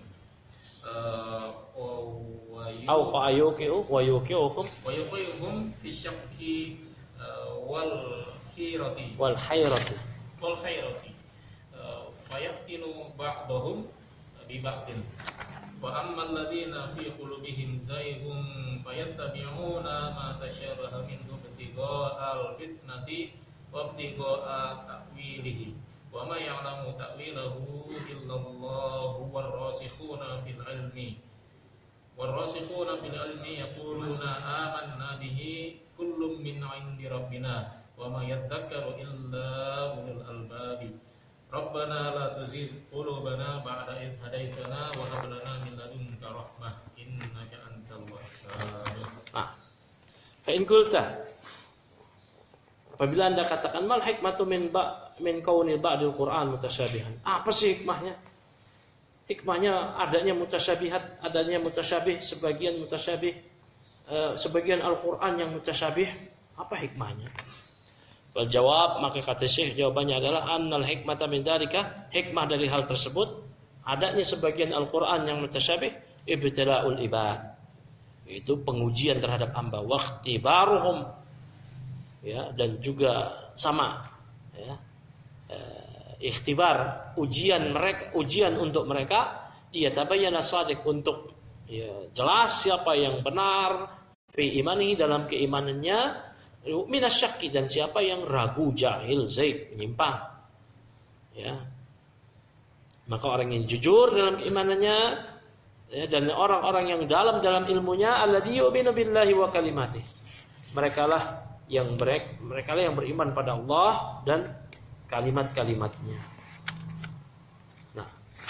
au qa'ayuqiu wa yuqiuhum wa yuqihum fi syakki wal khirati wal hayrati wal khairati fayaftinu ba'dahum bi ba'din wa ammal ladina fi qulubihim zayghun fayattabi'una ma tashabaha minhu ibtigha'al fitnati wa ibtigha'a ta'wilihi wa ma ya'lamu ta'wilahu illallahu war-rasikhuna fil ilmi war-rasikhuna fil ilmi yaquluna amanna bihi kullun min 'indi rabbina wa ma yadhakkaru illa ulul albabi rabbana la tuzigh qulubana ba'da idh hadaytana wa hab lana min ladunka rahmah innaka antal wahhab. Nah, fa in qulta, apabila Anda katakan mal hikmatu min ba min kaunil ba'dil Qur'an mutasyabihan. Apa sih hikmahnya? Hikmahnya adanya mutasyabihat, adanya mutasyabih, sebagian mutasyabih, eh, sebagian Al-Qur'an yang mutasyabih. Apa hikmahnya? Wal jawab, maka kata Syekh jawabannya adalah annal hikmata min dzalika, hikmah dari hal tersebut adanya sebagian Al-Qur'an yang mutasyabih ibtila'ul ibad. Itu pengujian terhadap hamba, waqtibaruhum, ya, dan juga sama, ya, e, ikhtibar, ujian mereka, ujian untuk mereka, ia tabayyana shadiq, untuk ya, jelas siapa yang benar fi imanihi, dalam keimanannya, minasyakki, dan siapa yang ragu, jahil, zaid, menyimpang, ya. Maka orang yang jujur dalam keimanannya, ya, dan orang-orang yang dalam dalam ilmunya, alladzi yu'minu billahi wa kalimatihi, mereka lah yang mereka, mereka lah yang beriman pada Allah dan kalimat-kalimatnya. Nah,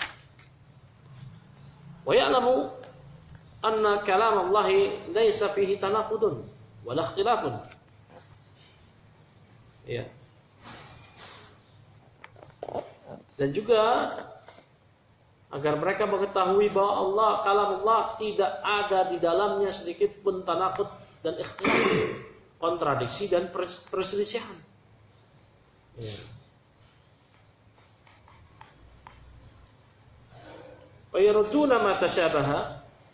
wa ya'lamu anna kalam Allah laysa fihi tanaqudun wa la ikhtilafun. Ya. Dan juga agar mereka mengetahui bahwa Allah, kalam Allah tidak ada di dalamnya sedikit pun tanaqud dan ikhtilaf, kontradiksi dan perselisihan. Ya. Wa yarduna ma tasyabaha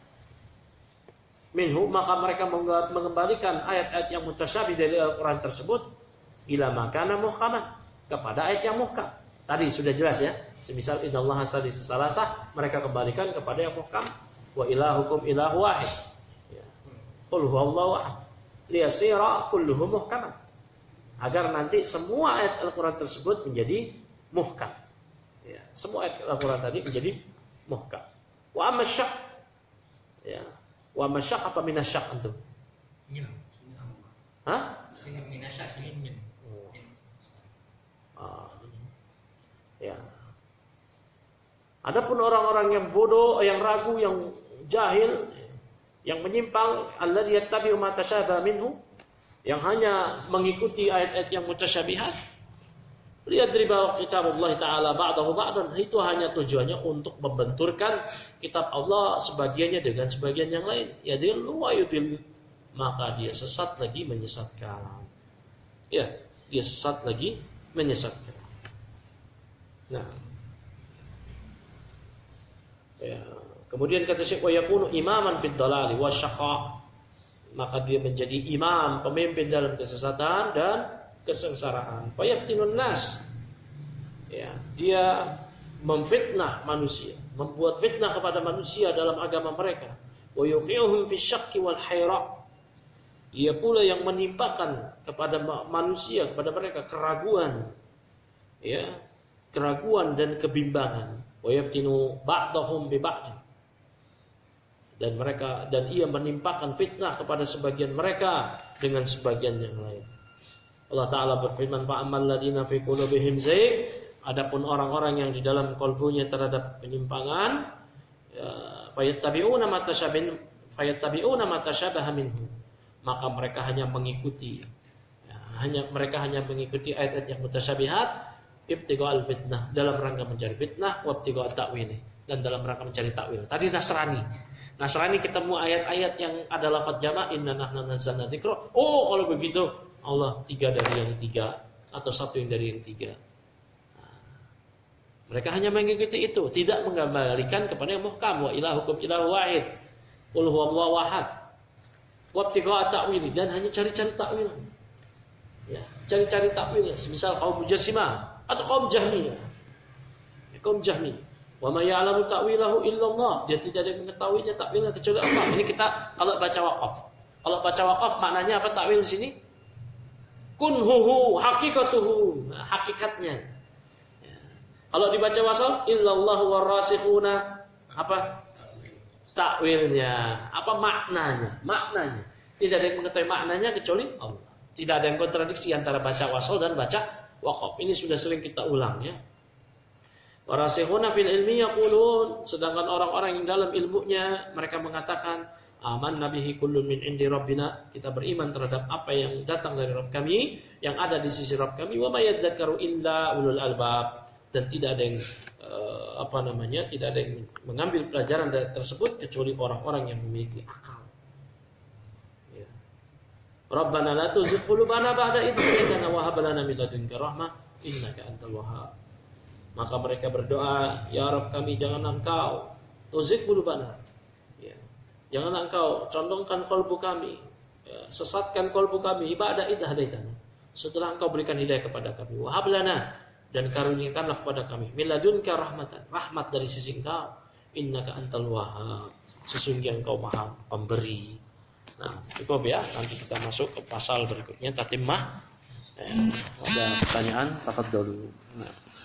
minhu, maka mereka mengembalikan ayat-ayat yang mutasyabih dari Al-Quran tersebut ila makana muhkaman, kepada ayat yang muhkam. Tadi sudah jelas, ya. Semisal innallaha salisu salasah, mereka kembalikan kepada yang muhkam, wa ilahukum ilahu wahid. Ya. Qul huwallahu ahad. Liyasira kulluhu muhkaman. Agar nanti semua ayat Al-Quran tersebut menjadi muhkam. Ya. Semua ayat Al-Quran tadi menjadi muhkam. Wa amma syak, ya. Wa amma syak apa minasyak antum? Min. Hah? Sini minasyak, sini min. Ah. Ya. Adapun orang-orang yang bodoh, yang ragu, yang jahil, yang menyimpang, alladzi yattabi'u ma tasyabaha minhu, yang hanya mengikuti ayat-ayat yang mutasyabihat, liyadriba kitabullah ta'ala ba'dahu ba'dan, itu hanya tujuannya untuk membenturkan kitab Allah sebagiannya dengan sebagian yang lain. Yadillu wa yudillu, maka dia sesat lagi menyesatkan. Ya, dia sesat lagi menyesatkan. Nah, ya. Kemudian kata Syekh, wa yakunu imaman fid dalali wasyaqa, maka dia menjadi imam, pemimpin dalam kesesatan dan kesengsaraan. Fa yaftinun nas, ya, dia memfitnah manusia, membuat fitnah kepada manusia dalam agama mereka. Wa yuqi'uhum fi syakki wal hayra, dia pula yang menimpakan kepada manusia, kepada mereka keraguan, ya, keraguan dan kebimbangan. Wa yaftinu ba'dahum bi ba'd, dan mereka dan ia menimpakan fitnah kepada sebagian mereka dengan sebagian yang lain. Allah Ta'ala berfirman, fa'amal ladina fi qulubihim zayg, adapun orang-orang yang di dalam kalbunya terhadap penyimpangan, fayattabi'una ma tashabaha fayattabi'una ma tashabaha minhu, maka mereka hanya mengikuti ya, hanya mereka hanya mengikuti ayat-ayat yang mutasyabihat, ibtigha'al fitnah, dalam rangka mencari fitnah, wa ibtigha'at ta'wil, dan dalam rangka mencari takwil. Tadi Nasrani Nasrani ketemu ayat-ayat yang ada lafaz jama', inna nahnu nazzalna dzikra. Oh, kalau begitu Allah tiga dari yang tiga atau satu yang dari yang tiga. Nah, mereka hanya mengikuti itu, tidak mengembalikan kepada yang muhkam, wa ilahukum ilahu wahid, qul huwallahu ahad, wa ibtigha'a ta'wili, dan hanya cari-cari takwil. Ya, cari-cari takwil, semisal kaum Mujassimah atau kaum Jahmiyah. Ya, kaum Jahmiyah. Wa ma ya'lamu ta'wilahu illallah, dia tidak ada yang mengetahuinya takwilnya kecuali Allah. Ini kita kalau baca waqaf. Kalau baca waqaf maknanya apa takwil di sini? Kunhuhu, hakikatuhu, nah, hakikatnya. Ya. Kalau dibaca wasal, illallahu warasikhuna, apa? Takwilnya, apa maknanya? Maknanya. Tidak ada yang mengetahui maknanya kecuali Allah. Tidak ada yang kontradiksi antara baca wasal dan baca waqaf. Ini sudah sering kita ulang, ya. Warasikhuna fil ilmi yaqulun, sedangkan orang-orang yang dalam ilmunya mereka mengatakan, aman nabihi kullun min indi rabbina, kita beriman terhadap apa yang datang dari Rabb kami, yang ada di sisi Rabb kami, wa may yadzakaru illa ulul albab, dan tidak ada yang uh, apa namanya, tidak ada yang mengambil pelajaran dari tersebut kecuali orang-orang yang memiliki akal. Ya. Rabbana la tuzigh qulubana ba'da idh hadaytana wa hab lana min ladunka rahmah innaka antal wahhab. Maka mereka berdoa, ya Rabb kami, jangan engkau tuzigh qulubana, ya, jangan engkau condongkan kalbu kami, ya, sesatkan kalbu kami, ba'da idh hadaitana, setelah engkau berikan hidayah kepada kami, wa hab lana, dan karuniakanlah kepada kami min ladunka rahmatan, rahmat dari sisi engkau, innaka antal wahhab, sesungguhnya engkau maha pemberi. Nah, cukup ya, nanti kita masuk ke pasal berikutnya, tatimah. Eh, ada pertanyaan, tafadhalu. Nah.